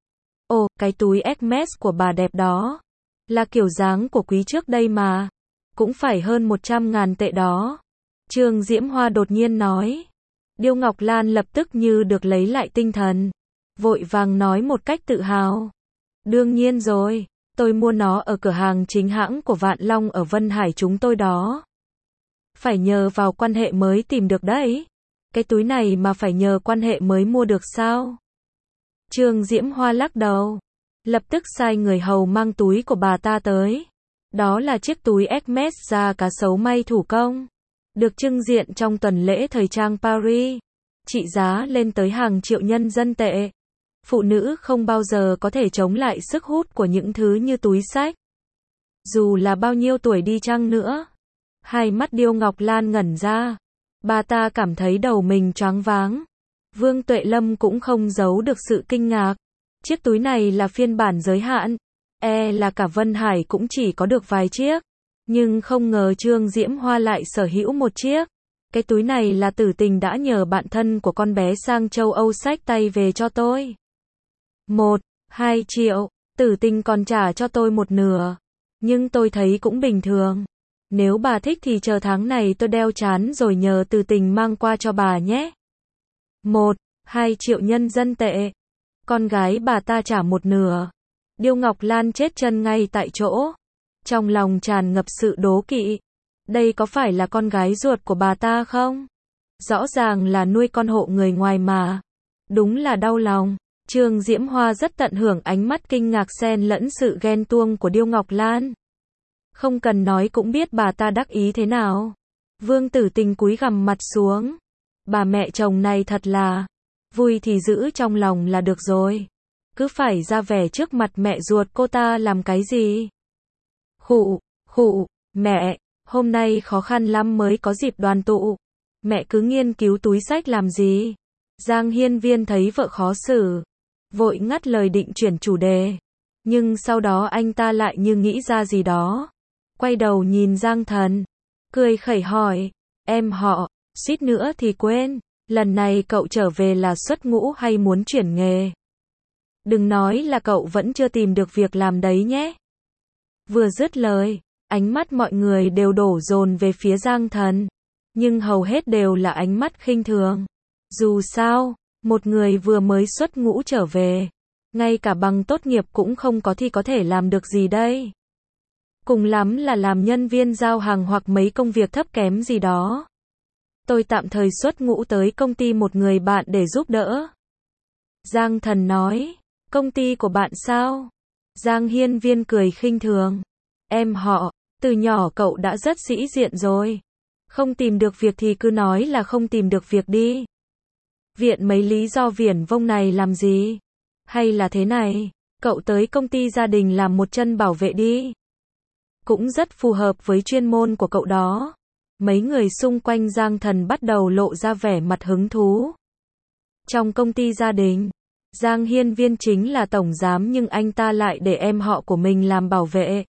Ồ, cái túi Hermes của bà đẹp đó. Là kiểu dáng của quý trước đây mà. Cũng phải hơn 100.000 tệ đó. Trương Diễm Hoa đột nhiên nói. Điêu Ngọc Lan lập tức như được lấy lại tinh thần. Vội vàng nói một cách tự hào. Đương nhiên rồi. Tôi mua nó ở cửa hàng chính hãng của Vạn Long ở Vân Hải chúng tôi đó. Phải nhờ vào quan hệ mới tìm được đấy. Cái túi này mà phải nhờ quan hệ mới mua được sao? Trương Diễm Hoa lắc đầu. Lập tức sai người hầu mang túi của bà ta tới. Đó là chiếc túi Hermes da cá sấu may thủ công, được trưng diện trong tuần lễ thời trang Paris, trị giá lên tới hàng triệu nhân dân tệ. Phụ nữ không bao giờ có thể chống lại sức hút của những thứ như túi xách. Dù là bao nhiêu tuổi đi chăng nữa. Hai mắt Điêu Ngọc Lan ngẩn ra. Bà ta cảm thấy đầu mình choáng váng. Vương Tuệ Lâm cũng không giấu được sự kinh ngạc. Chiếc túi này là phiên bản giới hạn. Là cả Vân Hải cũng chỉ có được vài chiếc. Nhưng không ngờ Trương Diễm Hoa lại sở hữu một chiếc. Cái túi này là Tử Tình đã nhờ bạn thân của con bé sang châu Âu xách tay về cho tôi. 1-2 triệu, Tử Tình còn trả cho tôi một nửa. Nhưng tôi thấy cũng bình thường. Nếu bà thích thì chờ tháng này tôi đeo chán rồi nhờ Tử Tình mang qua cho bà nhé. 1-2 triệu nhân dân tệ. Con gái bà ta trả một nửa. Điêu Ngọc Lan chết chân ngay tại chỗ. Trong lòng tràn ngập sự đố kỵ. Đây có phải là con gái ruột của bà ta không? Rõ ràng là nuôi con hộ người ngoài mà. Đúng là đau lòng. Trương Diễm Hoa rất tận hưởng ánh mắt kinh ngạc xen lẫn sự ghen tuông của Điêu Ngọc Lan. Không cần nói cũng biết bà ta đắc ý thế nào. Vương Tử Tình cúi gằm mặt xuống. Bà mẹ chồng này thật là vui thì giữ trong lòng là được rồi. Cứ phải ra vẻ trước mặt mẹ ruột cô ta làm cái gì? Khụ, mẹ, hôm nay khó khăn lắm mới có dịp đoàn tụ. Mẹ cứ nghiên cứu túi xách làm gì? Giang Hiên Viên thấy vợ khó xử, vội ngắt lời định chuyển chủ đề. Nhưng sau đó anh ta lại như nghĩ ra gì đó. Quay đầu nhìn Giang Thần, cười khẩy hỏi, em họ, suýt nữa thì quên, lần này cậu trở về là xuất ngũ hay muốn chuyển nghề? Đừng nói là cậu vẫn chưa tìm được việc làm đấy nhé. Vừa dứt lời, ánh mắt mọi người đều đổ dồn về phía Giang Thần, nhưng hầu hết đều là ánh mắt khinh thường. Dù sao, một người vừa mới xuất ngũ trở về, ngay cả bằng tốt nghiệp cũng không có thì có thể làm được gì đây? Cùng lắm là làm nhân viên giao hàng hoặc mấy công việc thấp kém gì đó. Tôi tạm thời xuất ngũ tới công ty một người bạn để giúp đỡ. Giang Thần nói, công ty của bạn sao? Giang Hiên Viên cười khinh thường. Em họ, từ nhỏ cậu đã rất sĩ diện rồi. Không tìm được việc thì cứ nói là không tìm được việc đi. Viện mấy lý do viển vông này làm gì? Hay là thế này, cậu tới công ty gia đình làm một chân bảo vệ đi. Cũng rất phù hợp với chuyên môn của cậu đó. Mấy người xung quanh Giang Thần bắt đầu lộ ra vẻ mặt hứng thú. Trong công ty gia đình, Giang Hiên Viên chính là tổng giám nhưng anh ta lại để em họ của mình làm bảo vệ.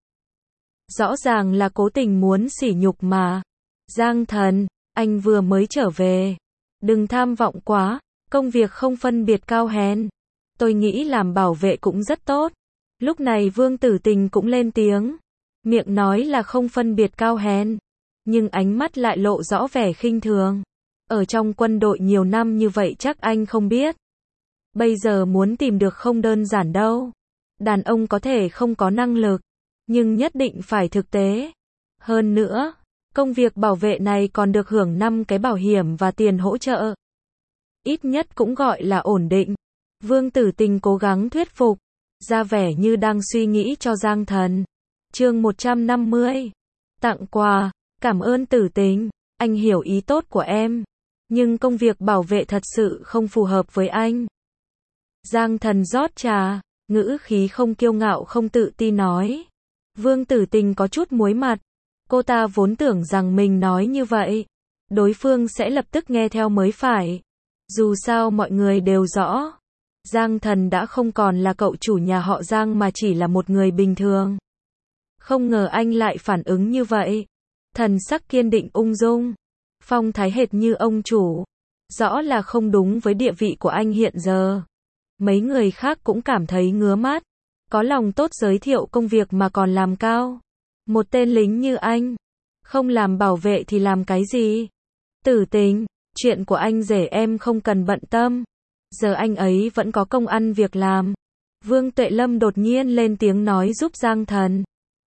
Rõ ràng là cố tình muốn sỉ nhục mà. Giang Thần, anh vừa mới trở về. Đừng tham vọng quá, công việc không phân biệt cao hèn. Tôi nghĩ làm bảo vệ cũng rất tốt. Lúc này Vương Tử Tình cũng lên tiếng. Miệng nói là không phân biệt cao hèn, nhưng ánh mắt lại lộ rõ vẻ khinh thường. Ở trong quân đội nhiều năm như vậy chắc anh không biết. Bây giờ muốn tìm được không đơn giản đâu. Đàn ông có thể không có năng lực, nhưng nhất định phải thực tế. Hơn nữa, công việc bảo vệ này còn được hưởng 5 cái bảo hiểm và tiền hỗ trợ. Ít nhất cũng gọi là ổn định. Vương Tử Tình cố gắng thuyết phục, ra vẻ như đang suy nghĩ cho Giang Thần. Chương 150. Tặng quà. Cảm ơn Tử Tình, anh hiểu ý tốt của em. Nhưng công việc bảo vệ thật sự không phù hợp với anh. Giang Thần rót trà, ngữ khí không kiêu ngạo không tự tin nói. Vương Tử Tình có chút muối mặt. Cô ta vốn tưởng rằng mình nói như vậy, đối phương sẽ lập tức nghe theo mới phải. Dù sao mọi người đều rõ, Giang Thần đã không còn là cậu chủ nhà họ Giang mà chỉ là một người bình thường. Không ngờ anh lại phản ứng như vậy. Thần sắc kiên định ung dung, phong thái hệt như ông chủ. Rõ là không đúng với địa vị của anh hiện giờ. Mấy người khác cũng cảm thấy ngứa mắt. Có lòng tốt giới thiệu công việc mà còn làm cao. Một tên lính như anh, không làm bảo vệ thì làm cái gì? Tử Tình, chuyện của anh rể em không cần bận tâm. Giờ anh ấy vẫn có công ăn việc làm. Vương Tuệ Lâm đột nhiên lên tiếng nói giúp Giang Thần.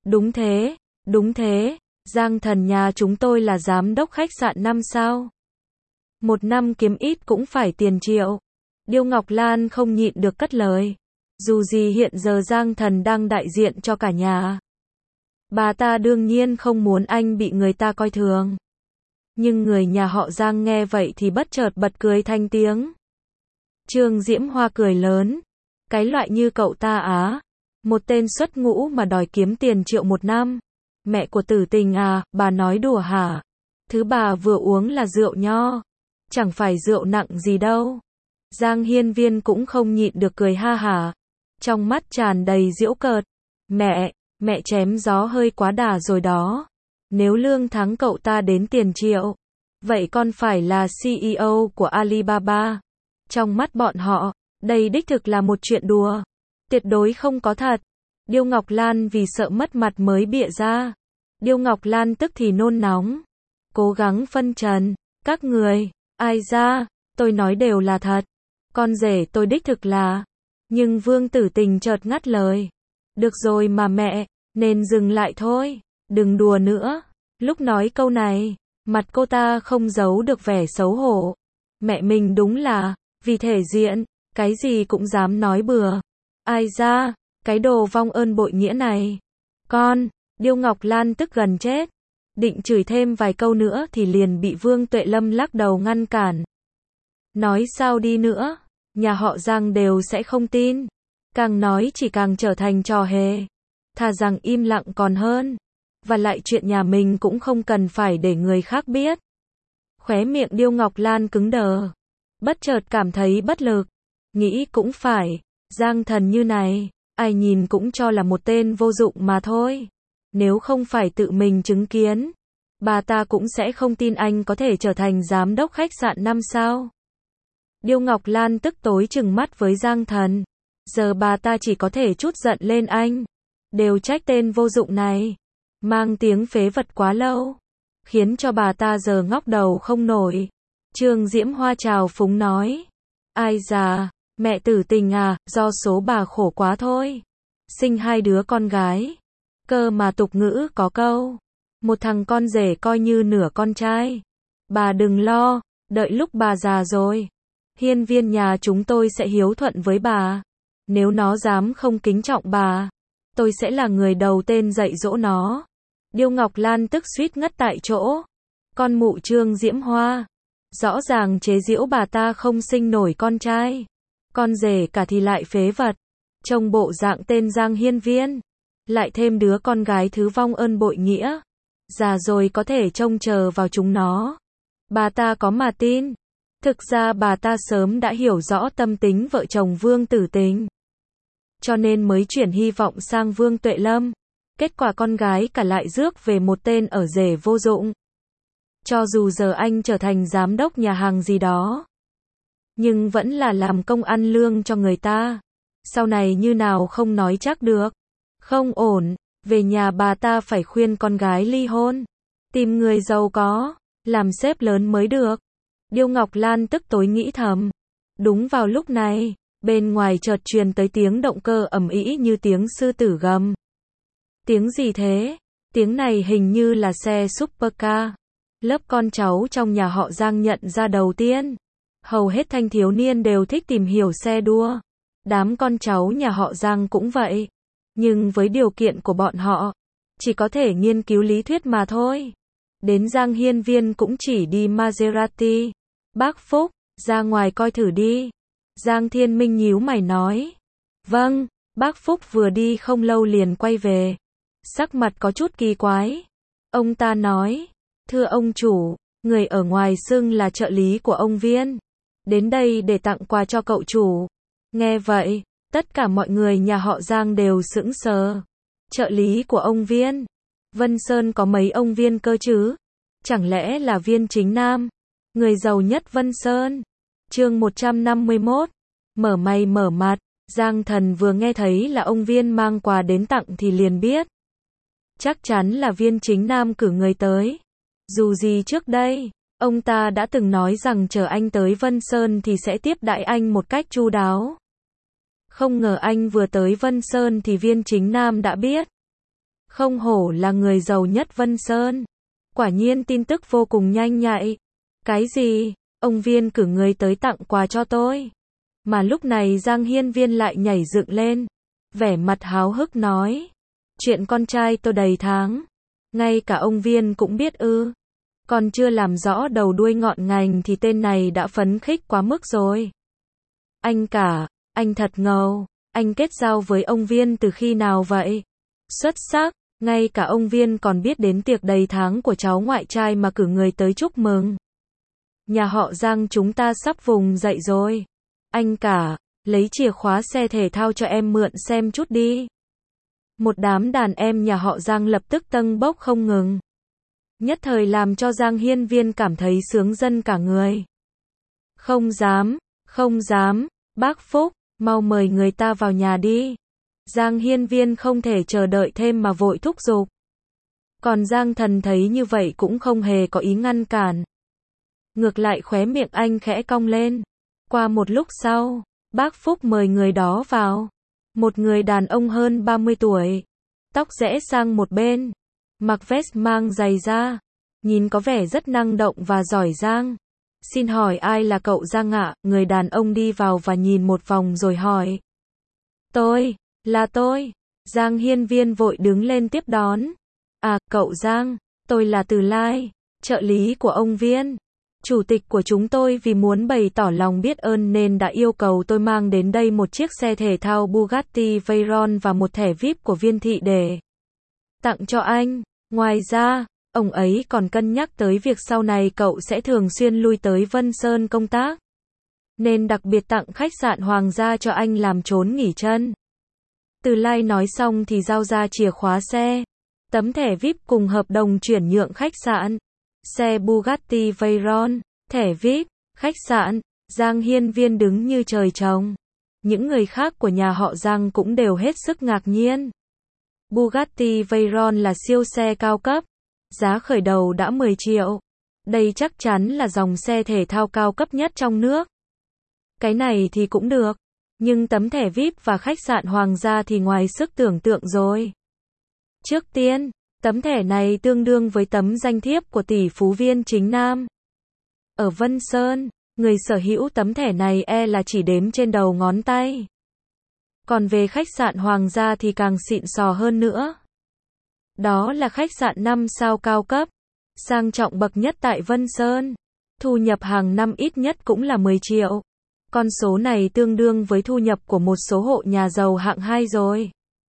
Đúng thế, Giang Thần nhà chúng tôi là giám đốc khách sạn 5 sao. Một năm kiếm ít cũng phải tiền triệu. Điêu Ngọc Lan không nhịn được cất lời. Dù gì hiện giờ Giang Thần đang đại diện cho cả nhà. Bà ta đương nhiên không muốn anh bị người ta coi thường. Nhưng người nhà họ Giang nghe vậy thì bất chợt bật cười thành tiếng. Trương Diễm Hoa cười lớn. Cái loại như cậu ta á. Một tên xuất ngũ mà đòi kiếm tiền triệu một năm. Mẹ của Tử Tình à, bà nói đùa hả? Thứ bà vừa uống là rượu nho. Chẳng phải rượu nặng gì đâu. Giang Hiên Viên cũng không nhịn được cười ha hả. Trong mắt tràn đầy giễu cợt. Mẹ chém gió hơi quá đà rồi đó. Nếu lương tháng cậu ta đến tiền triệu, vậy con phải là CEO của Alibaba. Trong mắt bọn họ, đây đích thực là một chuyện đùa. Tuyệt đối không có thật. Điêu Ngọc Lan vì sợ mất mặt mới bịa ra. Điêu Ngọc Lan tức thì nôn nóng. Cố gắng phân trần. Các người, ai ra, tôi nói đều là thật. Con rể tôi đích thực là. Nhưng Vương Tử Tình chợt ngắt lời. Được rồi mà mẹ, nên dừng lại thôi. Đừng đùa nữa. Lúc nói câu này, mặt cô ta không giấu được vẻ xấu hổ. Mẹ mình đúng là, vì thể diện, cái gì cũng dám nói bừa. Ai ra, cái đồ vong ơn bội nghĩa này. Con, Điêu Ngọc Lan tức gần chết. Định chửi thêm vài câu nữa thì liền bị Vương Tuệ Lâm lắc đầu ngăn cản. Nói sao đi nữa, nhà họ Giang đều sẽ không tin. Càng nói chỉ càng trở thành trò hề. Thà rằng im lặng còn hơn. Và lại chuyện nhà mình cũng không cần phải để người khác biết. Khóe miệng Điêu Ngọc Lan cứng đờ. Bất chợt cảm thấy bất lực. Nghĩ cũng phải, Giang Thần như này, ai nhìn cũng cho là một tên vô dụng mà thôi. Nếu không phải tự mình chứng kiến, bà ta cũng sẽ không tin anh có thể trở thành giám đốc khách sạn 5 sao. Điêu Ngọc Lan tức tối trừng mắt với Giang Thần. Giờ bà ta chỉ có thể trút giận lên anh. Đều trách tên vô dụng này. Mang tiếng phế vật quá lâu. Khiến cho bà ta giờ ngóc đầu không nổi. Trương Diễm Hoa trào phúng nói. Ai già, mẹ Tử Tình à, do số bà khổ quá thôi. Sinh 2 đứa con gái. Cơ mà tục ngữ có câu. Một thằng con rể coi như nửa con trai. Bà đừng lo, đợi lúc bà già rồi. Hiên Viên nhà chúng tôi sẽ hiếu thuận với bà. Nếu nó dám không kính trọng bà, tôi sẽ là người đầu tên dạy dỗ nó. Điêu Ngọc Lan tức suýt ngất tại chỗ. Con mụ Trương Diễm Hoa. Rõ ràng chế giễu bà ta không sinh nổi con trai. Con rể cả thì lại phế vật. Trông bộ dạng tên Giang Hiên Viên. Lại thêm đứa con gái thứ vong ơn bội nghĩa. Già rồi có thể trông chờ vào chúng nó. Bà ta có mà tin. Thực ra bà ta sớm đã hiểu rõ tâm tính vợ chồng Vương Tử Tình. Cho nên mới chuyển hy vọng sang Vương Tuệ Lâm. Kết quả con gái cả lại rước về một tên ở rể vô dụng. Cho dù giờ anh trở thành giám đốc nhà hàng gì đó, nhưng vẫn là làm công ăn lương cho người ta. Sau này như nào không nói chắc được. Không ổn, về nhà bà ta phải khuyên con gái ly hôn. Tìm người giàu có, làm sếp lớn mới được. Điêu Ngọc Lan tức tối nghĩ thầm. Đúng vào lúc này, bên ngoài chợt truyền tới tiếng động cơ ầm ĩ như tiếng sư tử gầm. Tiếng gì thế? Tiếng này hình như là xe supercar. Lớp con cháu trong nhà họ Giang nhận ra đầu tiên. Hầu hết thanh thiếu niên đều thích tìm hiểu xe đua. Đám con cháu nhà họ Giang cũng vậy. Nhưng với điều kiện của bọn họ, chỉ có thể nghiên cứu lý thuyết mà thôi. Đến Giang Hiên Viên cũng chỉ đi Maserati. Bác Phúc, ra ngoài coi thử đi. Giang Thiên Minh nhíu mày nói. Vâng, bác Phúc vừa đi không lâu liền quay về. Sắc mặt có chút kỳ quái. Ông ta nói. Thưa ông chủ, người ở ngoài xưng là trợ lý của ông Viên. Đến đây để tặng quà cho cậu chủ. Nghe vậy, tất cả mọi người nhà họ Giang đều sững sờ. Trợ lý của ông Viên? Vân Sơn có mấy ông Viên cơ chứ? Chẳng lẽ là Viên Chính Nam? Người giàu nhất Vân Sơn. Chương 151. Mở mày mở mặt. Giang Thần vừa nghe thấy là ông Viên mang quà đến tặng thì liền biết. Chắc chắn là Viên Chính Nam cử người tới. Dù gì trước đây, ông ta đã từng nói rằng chờ anh tới Vân Sơn thì sẽ tiếp đãi anh một cách chu đáo. Không ngờ anh vừa tới Vân Sơn thì Viên Chính Nam đã biết. Không hổ là người giàu nhất Vân Sơn. Quả nhiên tin tức vô cùng nhanh nhạy. Cái gì? Ông Viên cử người tới tặng quà cho tôi. Mà lúc này Giang Hiên Viên lại nhảy dựng lên. Vẻ mặt háo hức nói. Chuyện con trai tôi đầy tháng. Ngay cả ông Viên cũng biết ư. Còn chưa làm rõ đầu đuôi ngọn ngành thì tên này đã phấn khích quá mức rồi. Anh cả, anh thật ngầu. Anh kết giao với ông Viên từ khi nào vậy? Xuất sắc, ngay cả ông Viên còn biết đến tiệc đầy tháng của cháu ngoại trai mà cử người tới chúc mừng. Nhà họ Giang chúng ta sắp vùng dậy rồi. Anh cả, lấy chìa khóa xe thể thao cho em mượn xem chút đi. Một đám đàn em nhà họ Giang lập tức tâng bốc không ngừng. Nhất thời làm cho Giang Hiên Viên cảm thấy sướng dân cả người. Không dám, không dám, bác Phúc, mau mời người ta vào nhà đi. Giang Hiên Viên không thể chờ đợi thêm mà vội thúc giục. Còn Giang Thần thấy như vậy cũng không hề có ý ngăn cản. Ngược lại khóe miệng anh khẽ cong lên. Qua một lúc sau, bác Phúc mời người đó vào. Một người đàn ông hơn 30 tuổi. Tóc rẽ sang một bên. Mặc vest mang giày da. Nhìn có vẻ rất năng động và giỏi giang. Xin hỏi ai là cậu Giang ạ? Người đàn ông đi vào và nhìn một vòng rồi hỏi. Là tôi. Giang Hiên Viên vội đứng lên tiếp đón. À, cậu Giang, tôi là Từ Lai, trợ lý của ông Viên. Chủ tịch của chúng tôi vì muốn bày tỏ lòng biết ơn nên đã yêu cầu tôi mang đến đây một chiếc xe thể thao Bugatti Veyron và một thẻ VIP của Viên thị để tặng cho anh. Ngoài ra, ông ấy còn cân nhắc tới việc sau này cậu sẽ thường xuyên lui tới Vân Sơn công tác. Nên đặc biệt tặng khách sạn Hoàng gia cho anh làm trốn nghỉ chân. Từ Lai nói xong thì giao ra chìa khóa xe, tấm thẻ VIP cùng hợp đồng chuyển nhượng khách sạn. Xe Bugatti Veyron, thẻ VIP, khách sạn, Giang Hiên Viên đứng như trời trồng. Những người khác của nhà họ Giang cũng đều hết sức ngạc nhiên. Bugatti Veyron là siêu xe cao cấp, giá khởi đầu đã 10 triệu. Đây chắc chắn là dòng xe thể thao cao cấp nhất trong nước. Cái này thì cũng được, nhưng tấm thẻ VIP và khách sạn Hoàng gia thì ngoài sức tưởng tượng rồi. Trước tiên, tấm thẻ này tương đương với tấm danh thiếp của tỷ phú Viên Chính Nam. Ở Vân Sơn, người sở hữu tấm thẻ này là chỉ đếm trên đầu ngón tay. Còn về khách sạn Hoàng gia thì càng xịn sò hơn nữa. Đó là khách sạn 5 sao cao cấp, sang trọng bậc nhất tại Vân Sơn. Thu nhập hàng năm ít nhất cũng là 10 triệu. Con số này tương đương với thu nhập của một số hộ nhà giàu hạng 2 rồi.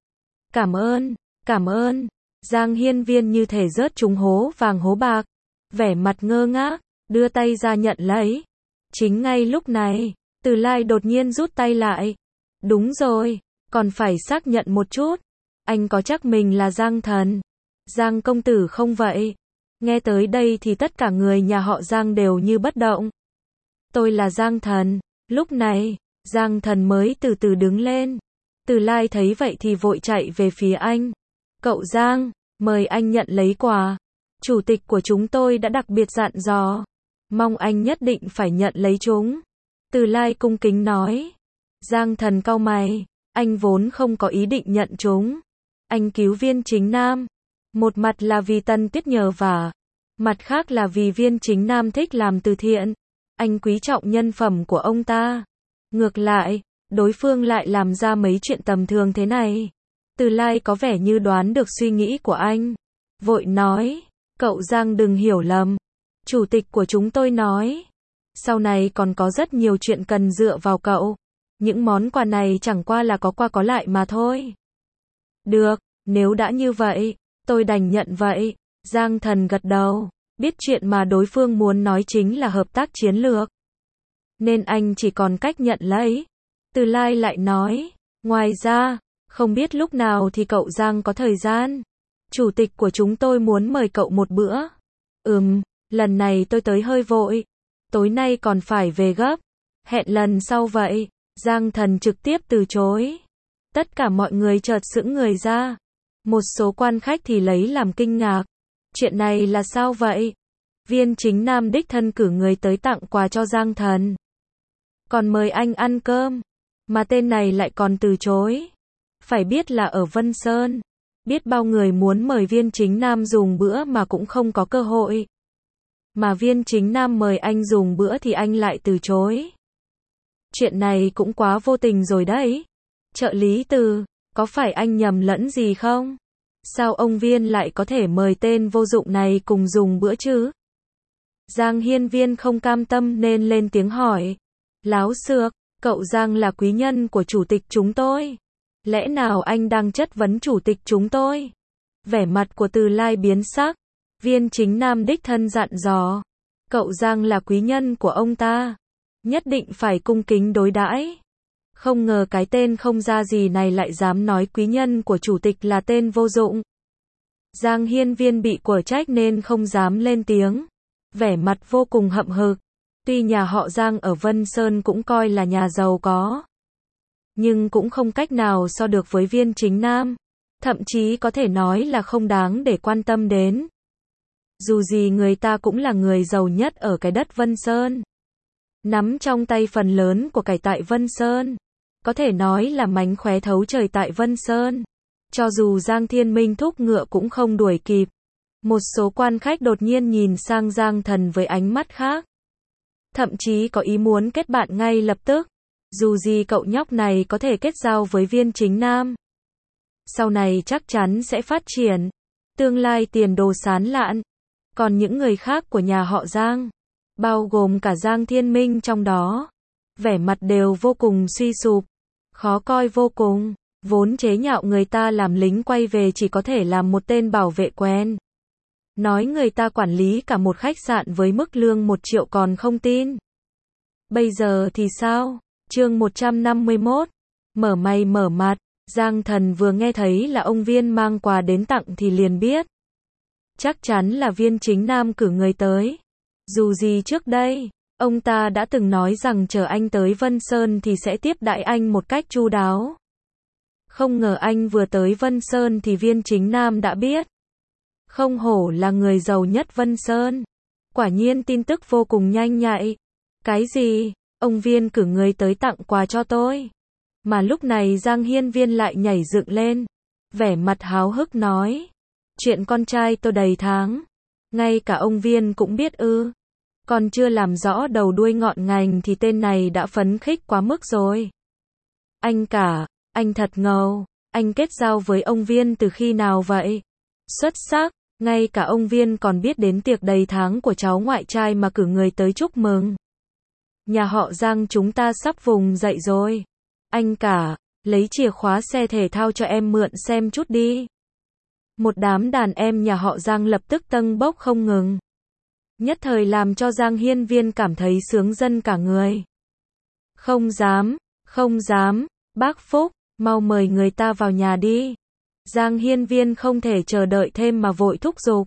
Cảm ơn. Giang Hiên Viên như thể rớt trúng hố vàng hố bạc. Vẻ mặt ngơ ngác, đưa tay ra nhận lấy. Chính ngay lúc này, Từ Lai đột nhiên rút tay lại. Đúng rồi, còn phải xác nhận một chút. Anh có chắc mình là Giang Thần, Giang công tử không vậy? Nghe tới đây thì tất cả người nhà họ Giang đều như bất động. Tôi là Giang Thần. Lúc này, Giang Thần mới từ từ đứng lên. Từ Lai thấy vậy thì vội chạy về phía anh. Cậu Giang, mời anh nhận lấy quà. Chủ tịch của chúng tôi đã đặc biệt dặn dò. Mong anh nhất định phải nhận lấy chúng. Từ Lai cung kính nói. Giang Thần cau mày. Anh vốn không có ý định nhận chúng. Anh cứu Viên Chính Nam. Một mặt là vì Tân Tuyết nhờ vả. Mặt khác là vì Viên Chính Nam thích làm từ thiện. Anh quý trọng nhân phẩm của ông ta. Ngược lại, đối phương lại làm ra mấy chuyện tầm thường thế này. Từ Lai có vẻ như đoán được suy nghĩ của anh. Vội nói, cậu Giang đừng hiểu lầm. Chủ tịch của chúng tôi nói, sau này còn có rất nhiều chuyện cần dựa vào cậu. Những món quà này chẳng qua là có qua có lại mà thôi. Được, nếu đã như vậy, tôi đành nhận vậy. Giang Thần gật đầu, biết chuyện mà đối phương muốn nói chính là hợp tác chiến lược. Nên anh chỉ còn cách nhận lấy. Từ Lai lại nói, ngoài ra, không biết lúc nào thì cậu Giang có thời gian. Chủ tịch của chúng tôi muốn mời cậu một bữa. Lần này tôi tới hơi vội. Tối nay còn phải về gấp. Hẹn lần sau vậy. Giang Thần trực tiếp từ chối. Tất cả mọi người chợt sững người ra. Một số quan khách thì lấy làm kinh ngạc. Chuyện này là sao vậy? Viên Chính Nam đích thân cử người tới tặng quà cho Giang Thần. Còn mời anh ăn cơm. Mà tên này lại còn từ chối. Phải biết là ở Vân Sơn. Biết bao người muốn mời Viên Chính Nam dùng bữa mà cũng không có cơ hội. Mà Viên Chính Nam mời anh dùng bữa thì anh lại từ chối. Chuyện này cũng quá vô tình rồi đấy. Trợ lý Từ, có phải anh nhầm lẫn gì không? Sao ông Viên lại có thể mời tên vô dụng này cùng dùng bữa chứ? Giang Hiên Viên không cam tâm nên lên tiếng hỏi. Láo xược, cậu Giang là quý nhân của chủ tịch chúng tôi. Lẽ nào anh đang chất vấn chủ tịch chúng tôi? Vẻ mặt của Từ Lai biến sắc. Viên Chính Nam đích thân dặn dò. Cậu Giang là quý nhân của ông ta. Nhất định phải cung kính đối đãi. Không ngờ cái tên không ra gì này lại dám nói quý nhân của chủ tịch là tên vô dụng. Giang Hiên Viên bị quở trách nên không dám lên tiếng. Vẻ mặt vô cùng hậm hực. Tuy nhà họ Giang ở Vân Sơn cũng coi là nhà giàu có, nhưng cũng không cách nào so được với Viên Chính Nam. Thậm chí có thể nói là không đáng để quan tâm đến. Dù gì người ta cũng là người giàu nhất ở cái đất Vân Sơn. Nắm trong tay phần lớn của cải tại Vân Sơn. Có thể nói là mánh khóe thấu trời tại Vân Sơn. Cho dù Giang Thiên Minh thúc ngựa cũng không đuổi kịp. Một số quan khách đột nhiên nhìn sang Giang Thần với ánh mắt khác. Thậm chí có ý muốn kết bạn ngay lập tức. Dù gì cậu nhóc này có thể kết giao với Viên Chính Nam. Sau này chắc chắn sẽ phát triển. Tương lai tiền đồ sáng lạn. Còn những người khác của nhà họ Giang, bao gồm cả Giang Thiên Minh trong đó, vẻ mặt đều vô cùng suy sụp, khó coi vô cùng. Vốn chế nhạo người ta làm lính quay về chỉ có thể làm một tên bảo vệ quen. Nói người ta quản lý cả một khách sạn với mức lương 1 triệu còn không tin. Bây giờ thì sao? Chương 151. Mở mày mở mặt. Giang Thần vừa nghe thấy là ông Viên mang quà đến tặng thì liền biết. Chắc chắn là Viên Chính Nam cử người tới. Dù gì trước đây, ông ta đã từng nói rằng chờ anh tới Vân Sơn thì sẽ tiếp đãi anh một cách chu đáo. Không ngờ anh vừa tới Vân Sơn thì Viên Chính Nam đã biết. Không hổ là người giàu nhất Vân Sơn. Quả nhiên tin tức vô cùng nhanh nhạy. Cái gì? Ông Viên cử người tới tặng quà cho tôi. Mà lúc này Giang Hiên Viên lại nhảy dựng lên. Vẻ mặt háo hức nói. Chuyện con trai tôi đầy tháng. Ngay cả ông Viên cũng biết ư. Còn chưa làm rõ đầu đuôi ngọn ngành thì tên này đã phấn khích quá mức rồi. Anh cả, anh thật ngầu. Anh kết giao với ông Viên từ khi nào vậy? Xuất sắc. Ngay cả ông Viên còn biết đến tiệc đầy tháng của cháu ngoại trai mà cử người tới chúc mừng. Nhà họ Giang chúng ta sắp vùng dậy rồi. Anh cả, lấy chìa khóa xe thể thao cho em mượn xem chút đi. Một đám đàn em nhà họ Giang lập tức tâng bốc không ngừng. Nhất thời làm cho Giang Hiên Viên cảm thấy sướng dân cả người. Không dám, không dám, bác Phúc, mau mời người ta vào nhà đi. Giang Hiên Viên không thể chờ đợi thêm mà vội thúc giục.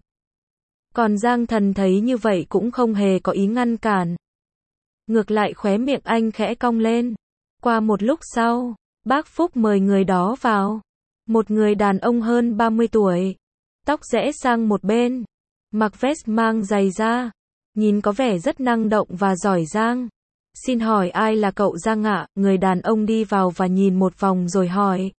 Còn Giang Thần thấy như vậy cũng không hề có ý ngăn cản. Ngược lại khóe miệng anh khẽ cong lên. Qua một lúc sau, bác Phúc mời người đó vào. Một người đàn ông hơn 30 tuổi. Tóc rẽ sang một bên. Mặc vest mang giày da. Nhìn có vẻ rất năng động và giỏi giang. Xin hỏi ai là cậu Giang ạ? Người đàn ông đi vào và nhìn một vòng rồi hỏi.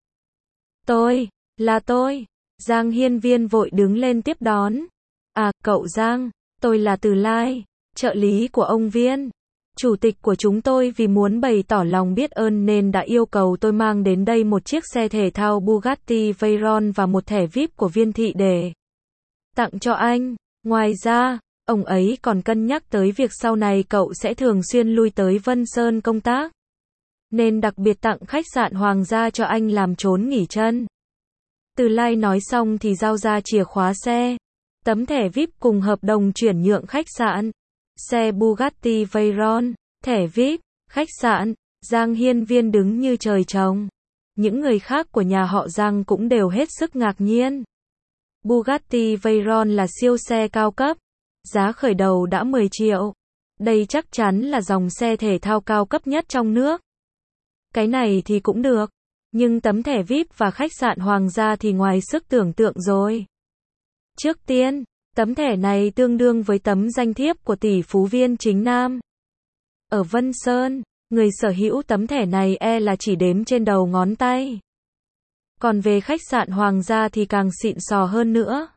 Tôi, là tôi. Giang Hiên Viên vội đứng lên tiếp đón. À, cậu Giang, tôi là Từ Lai, trợ lý của ông Viên. Chủ tịch của chúng tôi vì muốn bày tỏ lòng biết ơn nên đã yêu cầu tôi mang đến đây một chiếc xe thể thao Bugatti Veyron và một thẻ VIP của Viên thị để tặng cho anh. Ngoài ra, ông ấy còn cân nhắc tới việc sau này cậu sẽ thường xuyên lui tới Vân Sơn công tác. Nên đặc biệt tặng khách sạn Hoàng gia cho anh làm trốn nghỉ chân. Từ Lai nói xong thì giao ra chìa khóa xe, tấm thẻ VIP cùng hợp đồng chuyển nhượng khách sạn. Xe Bugatti Veyron, thẻ VIP, khách sạn. Giang Hiên Viên đứng như trời trồng. Những người khác của nhà họ Giang cũng đều hết sức ngạc nhiên. Bugatti Veyron là siêu xe cao cấp. Giá khởi đầu đã 10 triệu. Đây chắc chắn là dòng xe thể thao cao cấp nhất trong nước. Cái này thì cũng được. Nhưng tấm thẻ VIP và khách sạn Hoàng gia thì ngoài sức tưởng tượng rồi. Trước tiên, tấm thẻ này tương đương với tấm danh thiếp của tỷ phú Viên Chính Nam. Ở Vân Sơn, người sở hữu tấm thẻ này là chỉ đếm trên đầu ngón tay. Còn về khách sạn Hoàng gia thì càng xịn sò hơn nữa.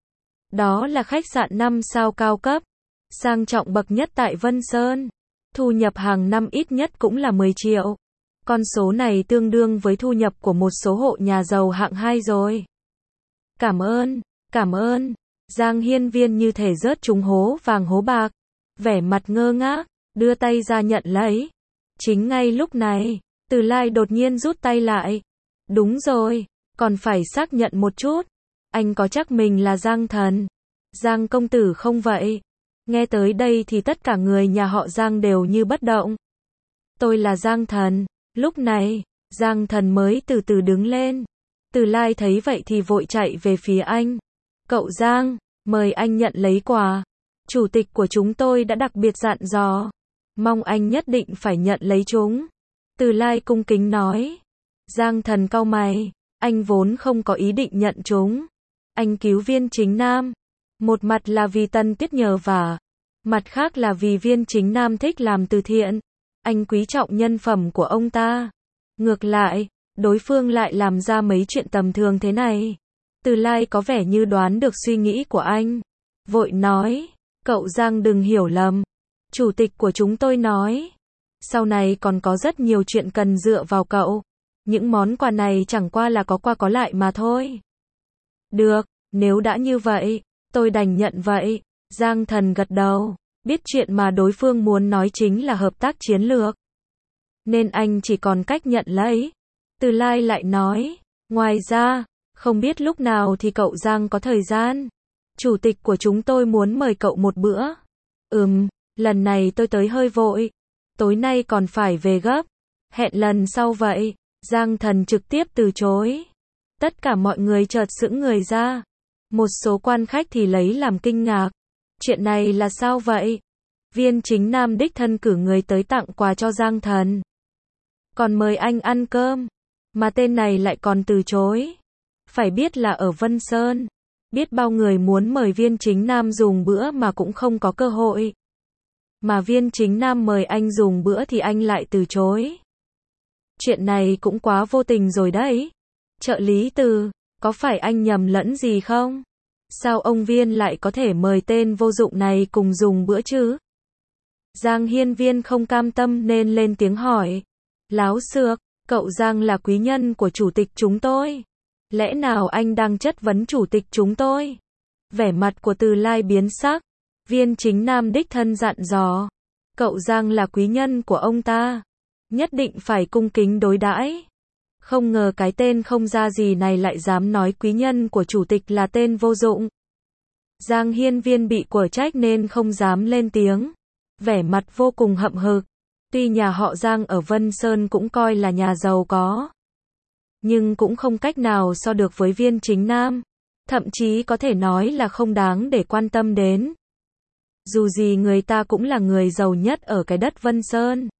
Đó là khách sạn 5 sao cao cấp, sang trọng bậc nhất tại Vân Sơn. Thu nhập hàng năm ít nhất cũng là 10 triệu. Con số này tương đương với thu nhập của một số hộ nhà giàu hạng 2 rồi. cảm ơn. Giang Hiên Viên như thể rớt trúng hố vàng hố bạc, vẻ mặt ngơ ngác, đưa tay ra nhận lấy. Chính ngay lúc này, Từ Lai đột nhiên rút tay lại. Đúng rồi, còn phải xác nhận một chút. Anh có chắc mình là Giang Thần? Giang công tử không vậy? Nghe tới đây thì tất cả người nhà họ Giang đều như bất động. Tôi là Giang Thần. Lúc này, Giang Thần mới từ từ đứng lên. Từ Lai thấy vậy thì vội chạy về phía anh. Cậu Giang, mời anh nhận lấy quà. Chủ tịch của chúng tôi đã đặc biệt dặn dò. Mong anh nhất định phải nhận lấy chúng. Từ Lai cung kính nói. Giang Thần cau mày. Anh vốn không có ý định nhận chúng. Anh cứu Viên Chính Nam. Một mặt là vì Tân Tuyết nhờ vả. Mặt khác là vì Viên Chính Nam thích làm từ thiện. Anh quý trọng nhân phẩm của ông ta. Ngược lại, đối phương lại làm ra mấy chuyện tầm thường thế này. Từ Lai có vẻ như đoán được suy nghĩ của anh. Vội nói, cậu Giang đừng hiểu lầm. Chủ tịch của chúng tôi nói, sau này còn có rất nhiều chuyện cần dựa vào cậu. Những món quà này chẳng qua là có qua có lại mà thôi. Được, nếu đã như vậy, tôi đành nhận vậy. Giang Thần gật đầu, biết chuyện mà đối phương muốn nói chính là hợp tác chiến lược. Nên anh chỉ còn cách nhận lấy. Từ Lai lại nói, ngoài ra, không biết lúc nào thì cậu Giang có thời gian. Chủ tịch của chúng tôi muốn mời cậu một bữa. Lần này tôi tới hơi vội. Tối nay còn phải về gấp. Hẹn lần sau vậy. Giang Thần trực tiếp từ chối. Tất cả mọi người chợt sững người ra. Một số quan khách thì lấy làm kinh ngạc. Chuyện này là sao vậy? Viên Chính Nam đích thân cử người tới tặng quà cho Giang Thần. Còn mời anh ăn cơm. Mà tên này lại còn từ chối. Phải biết là ở Vân Sơn. Biết bao người muốn mời Viên Chính Nam dùng bữa mà cũng không có cơ hội. Mà Viên Chính Nam mời anh dùng bữa thì anh lại từ chối. Chuyện này cũng quá vô tình rồi đấy. Trợ lý Từ, có phải anh nhầm lẫn gì không? Sao ông Viên lại có thể mời tên vô dụng này cùng dùng bữa chứ? Giang Hiên Viên không cam tâm nên lên tiếng hỏi. Láo xược, cậu Giang là quý nhân của chủ tịch chúng tôi. Lẽ nào anh đang chất vấn chủ tịch chúng tôi? Vẻ mặt của Từ Lai biến sắc. Viên Chính Nam đích thân dặn dò. Cậu Giang là quý nhân của ông ta. Nhất định phải cung kính đối đãi. Không ngờ cái tên không ra gì này lại dám nói quý nhân của chủ tịch là tên vô dụng. Giang Hiên Viên bị quở trách nên không dám lên tiếng. Vẻ mặt vô cùng hậm hực. Tuy nhà họ Giang ở Vân Sơn cũng coi là nhà giàu có. Nhưng cũng không cách nào so được với Viên Chính Nam. Thậm chí có thể nói là không đáng để quan tâm đến. Dù gì người ta cũng là người giàu nhất ở cái đất Vân Sơn.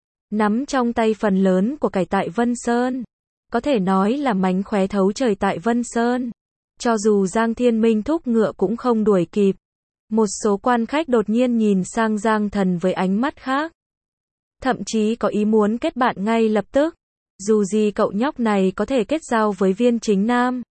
Nắm trong tay phần lớn của cải tại Vân Sơn. Có thể nói là mánh khóe thấu trời tại Vân Sơn. Cho dù Giang Thiên Minh thúc ngựa cũng không đuổi kịp. Một số quan khách đột nhiên nhìn sang Giang Thần với ánh mắt khác. Thậm chí có ý muốn kết bạn ngay lập tức. Dù gì cậu nhóc này có thể kết giao với Viên Chính Nam.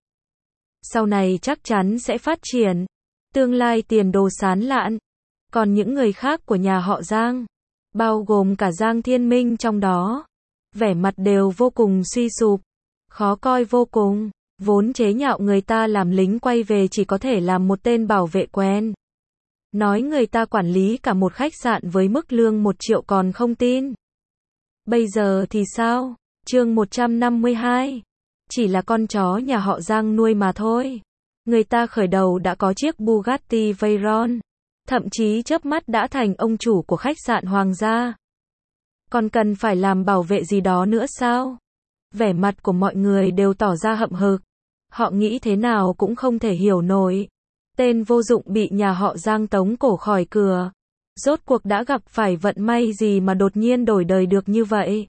Sau này chắc chắn sẽ phát triển. Tương lai tiền đồ sáng lạn. Còn những người khác của nhà họ Giang, bao gồm cả Giang Thiên Minh trong đó, vẻ mặt đều vô cùng suy sụp, khó coi vô cùng. Vốn chế nhạo người ta làm lính quay về chỉ có thể làm một tên bảo vệ quen. Nói người ta quản lý cả một khách sạn với mức lương 1 triệu còn không tin. Bây giờ thì sao? Chương 152. Chỉ là con chó nhà họ Giang nuôi mà thôi. Người ta khởi đầu đã có chiếc Bugatti Veyron. Thậm chí chớp mắt đã thành ông chủ của khách sạn Hoàng gia. Còn cần phải làm bảo vệ gì đó nữa sao? Vẻ mặt của mọi người đều tỏ ra hậm hực. Họ nghĩ thế nào cũng không thể hiểu nổi. Tên vô dụng bị nhà họ Giang tống cổ khỏi cửa. Rốt cuộc đã gặp phải vận may gì mà đột nhiên đổi đời được như vậy?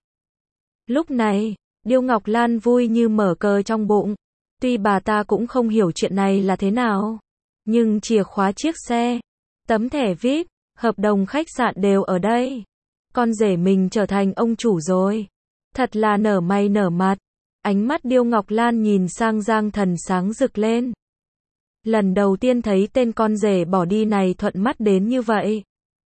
Lúc này, Điêu Ngọc Lan vui như mở cờ trong bụng. Tuy bà ta cũng không hiểu chuyện này là thế nào. Nhưng chìa khóa chiếc xe, tấm thẻ VIP, hợp đồng khách sạn đều ở đây. Con rể mình trở thành ông chủ rồi. Thật là nở mày nở mặt. Ánh mắt Điêu Ngọc Lan nhìn sang Giang Thần sáng rực lên. Lần đầu tiên thấy tên con rể bỏ đi này thuận mắt đến như vậy.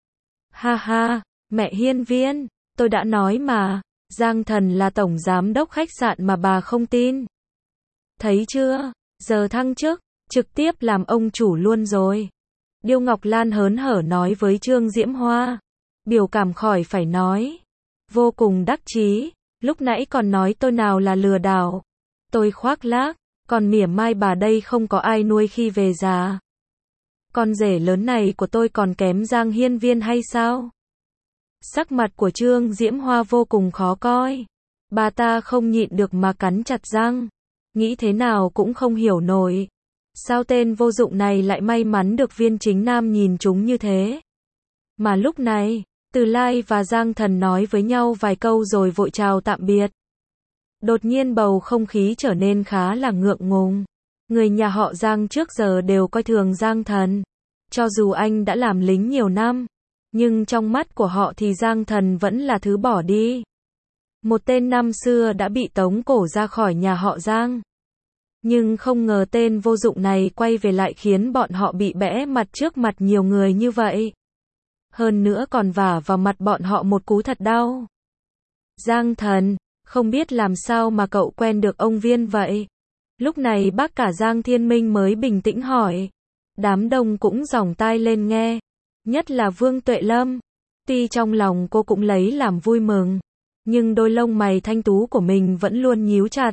Ha ha, mẹ Hiên Viên, tôi đã nói mà, Giang Thần là tổng giám đốc khách sạn mà bà không tin. Thấy chưa, giờ thăng chức, trực tiếp làm ông chủ luôn rồi. Điêu Ngọc Lan hớn hở nói với Trương Diễm Hoa. Biểu cảm khỏi phải nói. Vô cùng đắc chí, lúc nãy còn nói tôi nào là lừa đảo. Tôi khoác lác, còn mỉa mai bà đây không có ai nuôi khi về già. Con rể lớn này của tôi còn kém Giang Hiên Viên hay sao? Sắc mặt của Trương Diễm Hoa vô cùng khó coi. Bà ta không nhịn được mà cắn chặt răng. Nghĩ thế nào cũng không hiểu nổi. Sao tên vô dụng này lại may mắn được Viên Chính Nam nhìn trúng như thế? Mà lúc này, Từ Lai và Giang Thần nói với nhau vài câu rồi vội chào tạm biệt. Đột nhiên bầu không khí trở nên khá là ngượng ngùng. Người nhà họ Giang trước giờ đều coi thường Giang Thần. Cho dù anh đã làm lính nhiều năm, nhưng trong mắt của họ thì Giang Thần vẫn là thứ bỏ đi. Một tên năm xưa đã bị tống cổ ra khỏi nhà họ Giang. Nhưng không ngờ tên vô dụng này quay về lại khiến bọn họ bị bẽ mặt trước mặt nhiều người như vậy. Hơn nữa còn vả vào mặt bọn họ một cú thật đau. Giang Thần, không biết làm sao mà cậu quen được ông Viên vậy? Lúc này bác cả Giang Thiên Minh mới bình tĩnh hỏi. Đám đông cũng dòng tai lên nghe. Nhất là Vương Tuệ Lâm. Tuy trong lòng cô cũng lấy làm vui mừng. Nhưng đôi lông mày thanh tú của mình vẫn luôn nhíu chặt.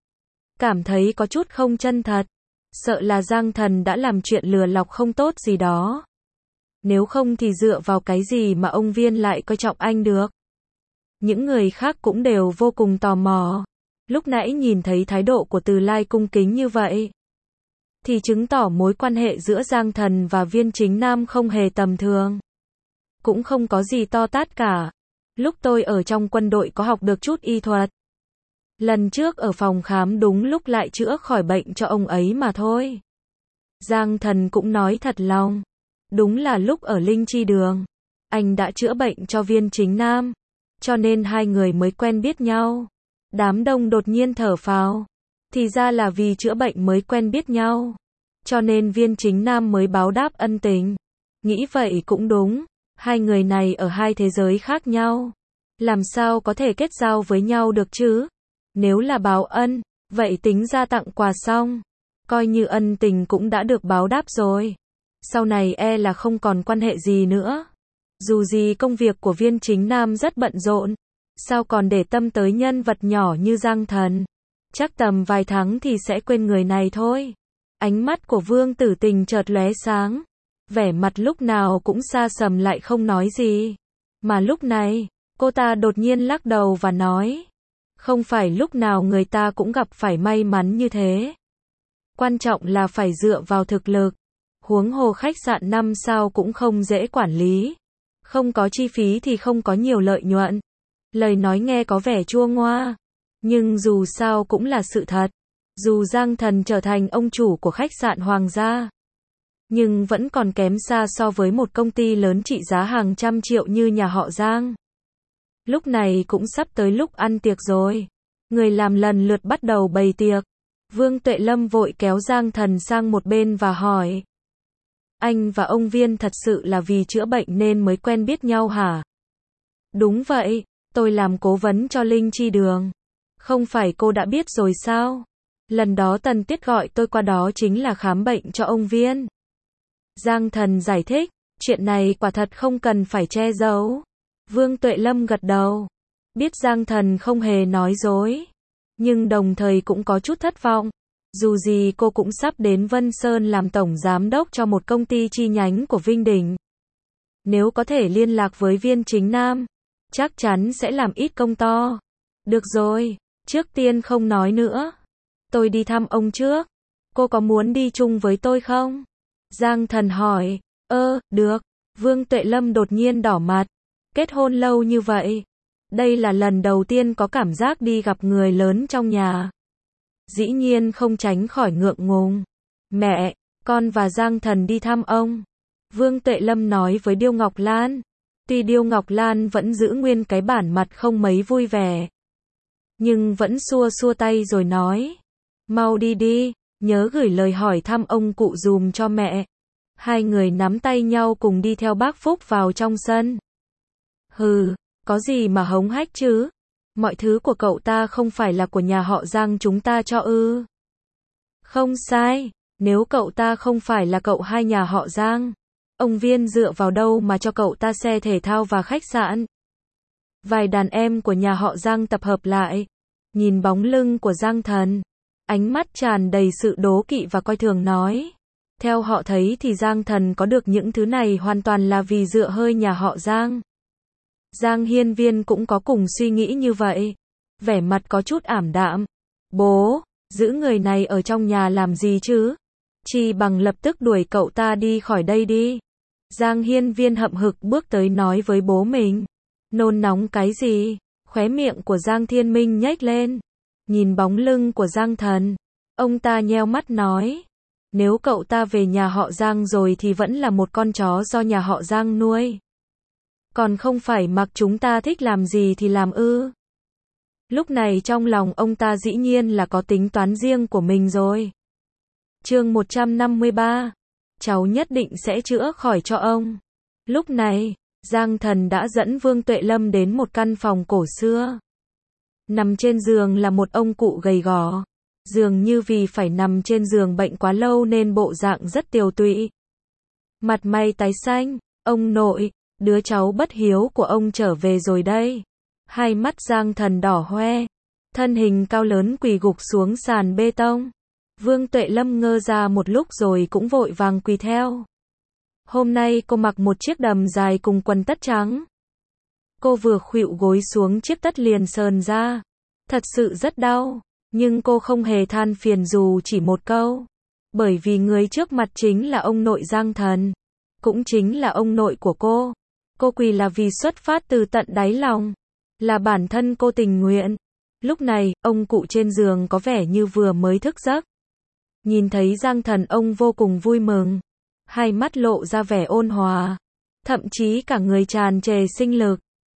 Cảm thấy có chút không chân thật. Sợ là Giang Thần đã làm chuyện lừa lọc không tốt gì đó. Nếu không thì dựa vào cái gì mà ông Viên lại coi trọng anh được. Những người khác cũng đều vô cùng tò mò. Lúc nãy nhìn thấy thái độ của Từ Lai cung kính như vậy, thì chứng tỏ mối quan hệ giữa Giang Thần và Viên Chính Nam không hề tầm thường. Cũng không có gì to tát cả. Lúc tôi ở trong quân đội có học được chút y thuật. Lần trước ở phòng khám đúng lúc lại chữa khỏi bệnh cho ông ấy mà thôi. Giang Thần cũng nói thật lòng. Đúng là lúc ở Linh Chi Đường, anh đã chữa bệnh cho Viên Chính Nam. Cho nên hai người mới quen biết nhau. Đám đông đột nhiên thở phào. Thì ra là vì chữa bệnh mới quen biết nhau. Cho nên Viên Chính Nam mới báo đáp ân tình. Nghĩ vậy cũng đúng. Hai người này ở hai thế giới khác nhau. Làm sao có thể kết giao với nhau được chứ? Nếu là báo ân, vậy tính ra tặng quà xong. Coi như ân tình cũng đã được báo đáp rồi. Sau này e là không còn quan hệ gì nữa. Dù gì công việc của Viên Chính Nam rất bận rộn. Sao còn để tâm tới nhân vật nhỏ như Giang Thần. Chắc tầm vài tháng thì sẽ quên người này thôi. Ánh mắt của Vương Tử Tình chợt lóe sáng. Vẻ mặt lúc nào cũng xa sầm lại không nói gì. Mà lúc này, cô ta đột nhiên lắc đầu và nói. Không phải lúc nào người ta cũng gặp phải may mắn như thế. Quan trọng là phải dựa vào thực lực. Huống hồ khách sạn 5 sao cũng không dễ quản lý. Không có chi phí thì không có nhiều lợi nhuận. Lời nói nghe có vẻ chua ngoa. Nhưng dù sao cũng là sự thật. Dù Giang Thần trở thành ông chủ của khách sạn Hoàng gia, nhưng vẫn còn kém xa so với một công ty lớn trị giá hàng trăm triệu như nhà họ Giang. Lúc này cũng sắp tới lúc ăn tiệc rồi. Người làm lần lượt bắt đầu bày tiệc. Vương Tuệ Lâm vội kéo Giang Thần sang một bên và hỏi. Anh và ông Viên thật sự là vì chữa bệnh nên mới quen biết nhau hả? Đúng vậy, tôi làm cố vấn cho Linh Chi Đường. Không phải cô đã biết rồi sao? Lần đó Tần Tiết gọi tôi qua đó chính là khám bệnh cho ông Viên. Giang Thần giải thích, chuyện này quả thật không cần phải che giấu. Vương Tuệ Lâm gật đầu. Biết Giang Thần không hề nói dối. Nhưng đồng thời cũng có chút thất vọng. Dù gì cô cũng sắp đến Vân Sơn làm tổng giám đốc cho một công ty chi nhánh của Vinh Đình. Nếu có thể liên lạc với Viên Chính Nam, chắc chắn sẽ làm ít công to. Được rồi, trước tiên không nói nữa. Tôi đi thăm ông trước. Cô có muốn đi chung với tôi không? Giang Thần hỏi. Được. Vương Tuệ Lâm đột nhiên đỏ mặt. Kết hôn lâu như vậy. Đây là lần đầu tiên có cảm giác đi gặp người lớn trong nhà. Dĩ nhiên không tránh khỏi ngượng ngùng. Mẹ, con và Giang Thần đi thăm ông. Vương Tuệ Lâm nói với Điêu Ngọc Lan. Tuy Điêu Ngọc Lan vẫn giữ nguyên cái bản mặt không mấy vui vẻ, nhưng vẫn xua xua tay rồi nói. Mau đi đi, nhớ gửi lời hỏi thăm ông cụ dùm cho mẹ. Hai người nắm tay nhau cùng đi theo bác Phúc vào trong sân. Hừ, có gì mà hống hách chứ? Mọi thứ của cậu ta không phải là của nhà họ Giang chúng ta cho ư? Không sai, Nếu cậu ta không phải là cậu hai nhà họ Giang, ông Viên dựa vào đâu mà cho cậu ta xe thể thao và khách sạn? Vài đàn em của nhà họ Giang tập hợp lại, nhìn bóng lưng của Giang Thần, ánh mắt tràn đầy sự đố kỵ và coi thường nói. Theo họ thấy thì Giang Thần có được những thứ này hoàn toàn là vì dựa hơi nhà họ Giang. Giang Hiên Viên cũng có cùng suy nghĩ như vậy, vẻ mặt có chút ảm đạm. Bố, giữ người này ở trong nhà làm gì chứ? Chi bằng lập tức đuổi cậu ta đi khỏi đây đi. Giang Hiên Viên hậm hực bước tới nói với bố mình. Nôn nóng cái gì? Khóe miệng của Giang Thiên Minh nhếch lên. Nhìn bóng lưng của Giang Thần, ông ta nheo mắt nói. Nếu cậu ta về nhà họ Giang rồi thì vẫn là một con chó do nhà họ Giang nuôi. Còn không phải mặc chúng ta thích làm gì thì làm ư. Lúc này trong lòng ông ta dĩ nhiên là có tính toán riêng của mình rồi. Chương 153. Cháu nhất định sẽ chữa khỏi cho ông. Lúc này, Giang Thần đã dẫn Vương Tuệ Lâm đến một căn phòng cổ xưa. Nằm trên giường là một ông cụ gầy gò. Dường như vì phải nằm trên giường bệnh quá lâu nên bộ dạng rất tiều tụy. Mặt mày tái xanh, ông nội, đứa cháu bất hiếu của ông trở về rồi đây. Hai mắt Giang Thần đỏ hoe, thân hình cao lớn quỳ gục xuống sàn bê tông. Vương Tuệ Lâm ngơ ra một lúc rồi cũng vội vàng quỳ theo. Hôm nay cô mặc một chiếc đầm dài cùng quần tất trắng. Cô vừa khuỵu gối xuống chiếc tất liền sờn ra. Thật sự rất đau, nhưng cô không hề than phiền dù chỉ một câu. Bởi vì người trước mặt chính là ông nội Giang Thần, cũng chính là ông nội của cô. Cô quỳ là vì xuất phát từ tận đáy lòng, là bản thân cô tình nguyện. Lúc này, ông cụ trên giường có vẻ như vừa mới thức giấc. Nhìn thấy Giang Thần ông vô cùng vui mừng, hai mắt lộ ra vẻ ôn hòa, thậm chí cả người tràn trề sinh lực.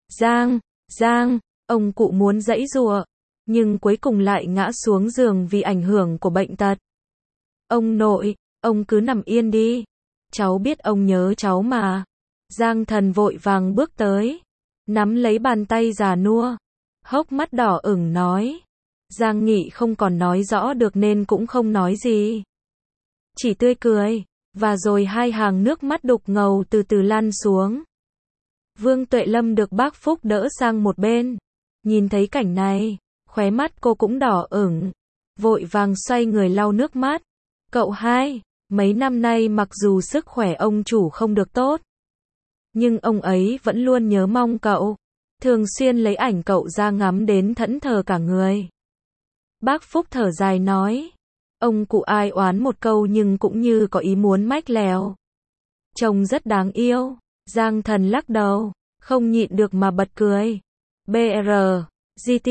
Giang, ông cụ muốn giãy giụa, nhưng cuối cùng lại ngã xuống giường vì ảnh hưởng của bệnh tật. Ông nội, ông cứ nằm yên đi, cháu biết ông nhớ cháu mà. Giang Thần vội vàng bước tới, nắm lấy bàn tay già nua, hốc mắt đỏ ửng nói. Giang Nghị không còn nói rõ được nên cũng không nói gì, chỉ tươi cười, và rồi hai hàng nước mắt đục ngầu từ từ lan xuống. Vương Tuệ Lâm được bác Phúc đỡ sang một bên, nhìn thấy cảnh này, khóe mắt cô cũng đỏ ửng, vội vàng xoay người lau nước mắt. Cậu hai, mấy năm nay mặc dù sức khỏe ông chủ không được tốt, nhưng ông ấy vẫn luôn nhớ mong cậu, thường xuyên lấy ảnh cậu ra ngắm đến thẫn thờ cả người. Bác Phúc thở dài nói. Ông cụ ai oán một câu nhưng cũng như có ý muốn mách lèo. Trông rất đáng yêu. Giang Thần lắc đầu, không nhịn được mà bật cười. BR, GT,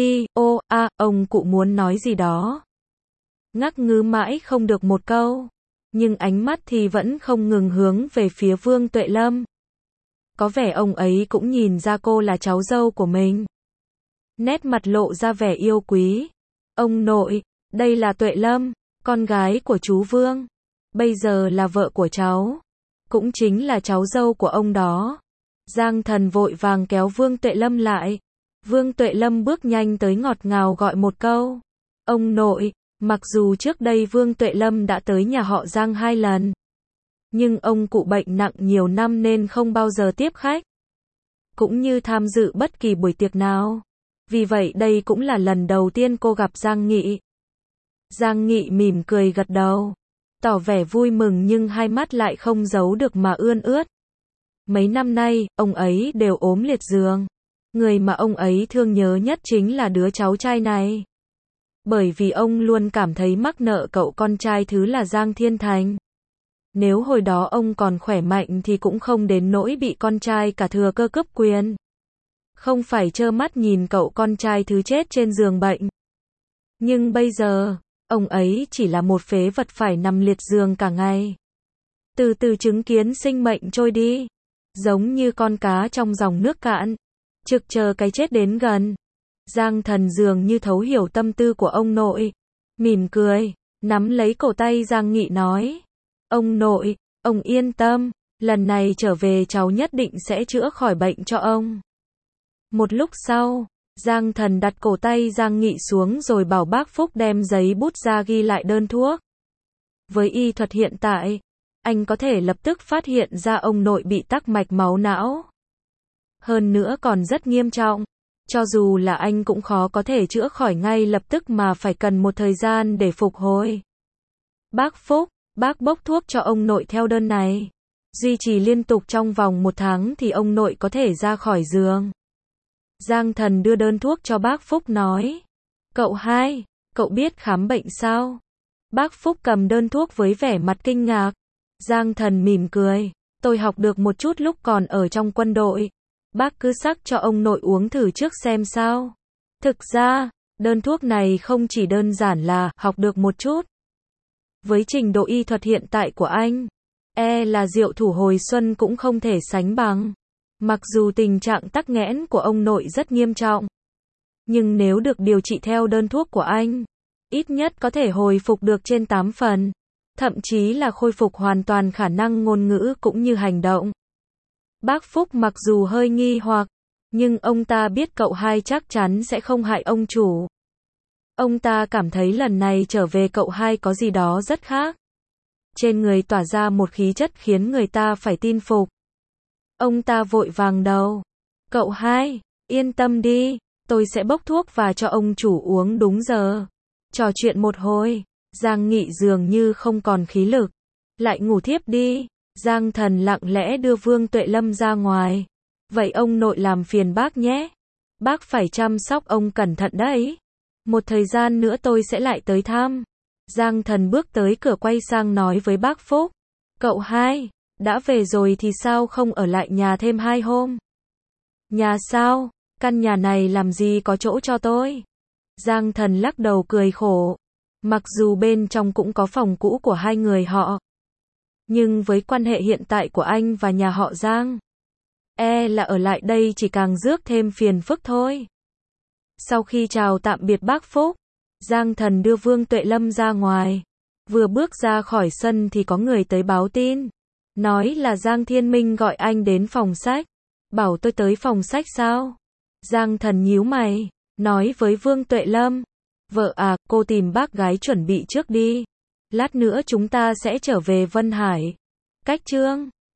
ông cụ muốn nói gì đó. Ngắc ngứ mãi không được một câu, nhưng ánh mắt thì vẫn không ngừng hướng về phía Vương Tuệ Lâm. Có vẻ ông ấy cũng nhìn ra cô là cháu dâu của mình. Nét mặt lộ ra vẻ yêu quý. Ông nội, đây là Tuệ Lâm, con gái của chú Vương. Bây giờ là vợ của cháu, cũng chính là cháu dâu của ông đó. Giang Thần vội vàng kéo Vương Tuệ Lâm lại. Vương Tuệ Lâm bước nhanh tới ngọt ngào gọi một câu. Ông nội, mặc dù trước đây Vương Tuệ Lâm đã tới nhà họ Giang 2 lần, nhưng ông cụ bệnh nặng nhiều năm nên không bao giờ tiếp khách, cũng như tham dự bất kỳ buổi tiệc nào. Vì vậy đây cũng là lần đầu tiên cô gặp Giang Nghị. Giang Nghị mỉm cười gật đầu, tỏ vẻ vui mừng nhưng hai mắt lại không giấu được mà ươn ướt. Mấy năm nay, ông ấy đều ốm liệt giường. Người mà ông ấy thương nhớ nhất chính là đứa cháu trai này. Bởi vì ông luôn cảm thấy mắc nợ cậu con trai thứ là Giang Thiên Thành. Nếu hồi đó ông còn khỏe mạnh thì cũng không đến nỗi bị con trai cả thừa cơ cướp quyền. Không phải trơ mắt nhìn cậu con trai thứ chết trên giường bệnh. Nhưng bây giờ, ông ấy chỉ là một phế vật phải nằm liệt giường cả ngày. Từ từ chứng kiến sinh mệnh trôi đi. Giống như con cá trong dòng nước cạn, trực chờ cái chết đến gần. Giang Thần dường như thấu hiểu tâm tư của ông nội, mỉm cười, nắm lấy cổ tay Giang Nghị nói. Ông nội, ông yên tâm, lần này trở về cháu nhất định sẽ chữa khỏi bệnh cho ông. Một lúc sau, Giang Thần đặt cổ tay Giang Nghị xuống rồi bảo bác Phúc đem giấy bút ra ghi lại đơn thuốc. Với y thuật hiện tại, anh có thể lập tức phát hiện ra ông nội bị tắc mạch máu não. Hơn nữa còn rất nghiêm trọng. Cho dù là anh cũng khó có thể chữa khỏi ngay lập tức mà phải cần một thời gian để phục hồi. Bác Phúc, bác bốc thuốc cho ông nội theo đơn này. Duy trì liên tục trong vòng 1 tháng thì ông nội có thể ra khỏi giường. Giang Thần đưa đơn thuốc cho bác Phúc nói. Cậu hai, cậu biết khám bệnh sao? Bác Phúc cầm đơn thuốc với vẻ mặt kinh ngạc. Giang Thần mỉm cười. Tôi học được một chút lúc còn ở trong quân đội. Bác cứ sắc cho ông nội uống thử trước xem sao. Thực ra, đơn thuốc này không chỉ đơn giản là học được một chút. Với trình độ y thuật hiện tại của anh, là rượu thủ hồi xuân cũng không thể sánh bằng. Mặc dù tình trạng tắc nghẽn của ông nội rất nghiêm trọng, nhưng nếu được điều trị theo đơn thuốc của anh, ít nhất có thể hồi phục được trên 8 phần. Thậm chí là khôi phục hoàn toàn khả năng ngôn ngữ cũng như hành động. Bác Phúc mặc dù hơi nghi hoặc, nhưng ông ta biết cậu hai chắc chắn sẽ không hại ông chủ. Ông ta cảm thấy lần này trở về cậu hai có gì đó rất khác. Trên người tỏa ra một khí chất khiến người ta phải tin phục. Ông ta vội vàng đầu. Cậu hai, yên tâm đi, tôi sẽ bốc thuốc và cho ông chủ uống đúng giờ. Trò chuyện một hồi, Giang Nghị dường như không còn khí lực. Lại ngủ thiếp đi. Giang Thần lặng lẽ đưa Vương Tuệ Lâm ra ngoài. Vậy ông nội làm phiền bác nhé. Bác phải chăm sóc ông cẩn thận đấy. Một thời gian nữa tôi sẽ lại tới thăm. Giang Thần bước tới cửa quay sang nói với bác Phúc. Cậu hai, đã về rồi thì sao không ở lại nhà thêm 2 hôm? Nhà sao? Căn nhà này làm gì có chỗ cho tôi? Giang Thần lắc đầu cười khổ. Mặc dù bên trong cũng có phòng cũ của 2 người họ, nhưng với quan hệ hiện tại của anh và nhà họ Giang, là ở lại đây chỉ càng rước thêm phiền phức thôi. Sau khi chào tạm biệt bác Phúc, Giang Thần đưa Vương Tuệ Lâm ra ngoài. Vừa bước ra khỏi sân thì có người tới báo tin. Nói là Giang Thiên Minh gọi anh đến phòng sách. Bảo tôi tới phòng sách sao? Giang Thần nhíu mày, nói với Vương Tuệ Lâm. Vợ à, cô tìm bác gái chuẩn bị trước đi. Lát nữa chúng ta sẽ trở về Vân Hải. Cách chương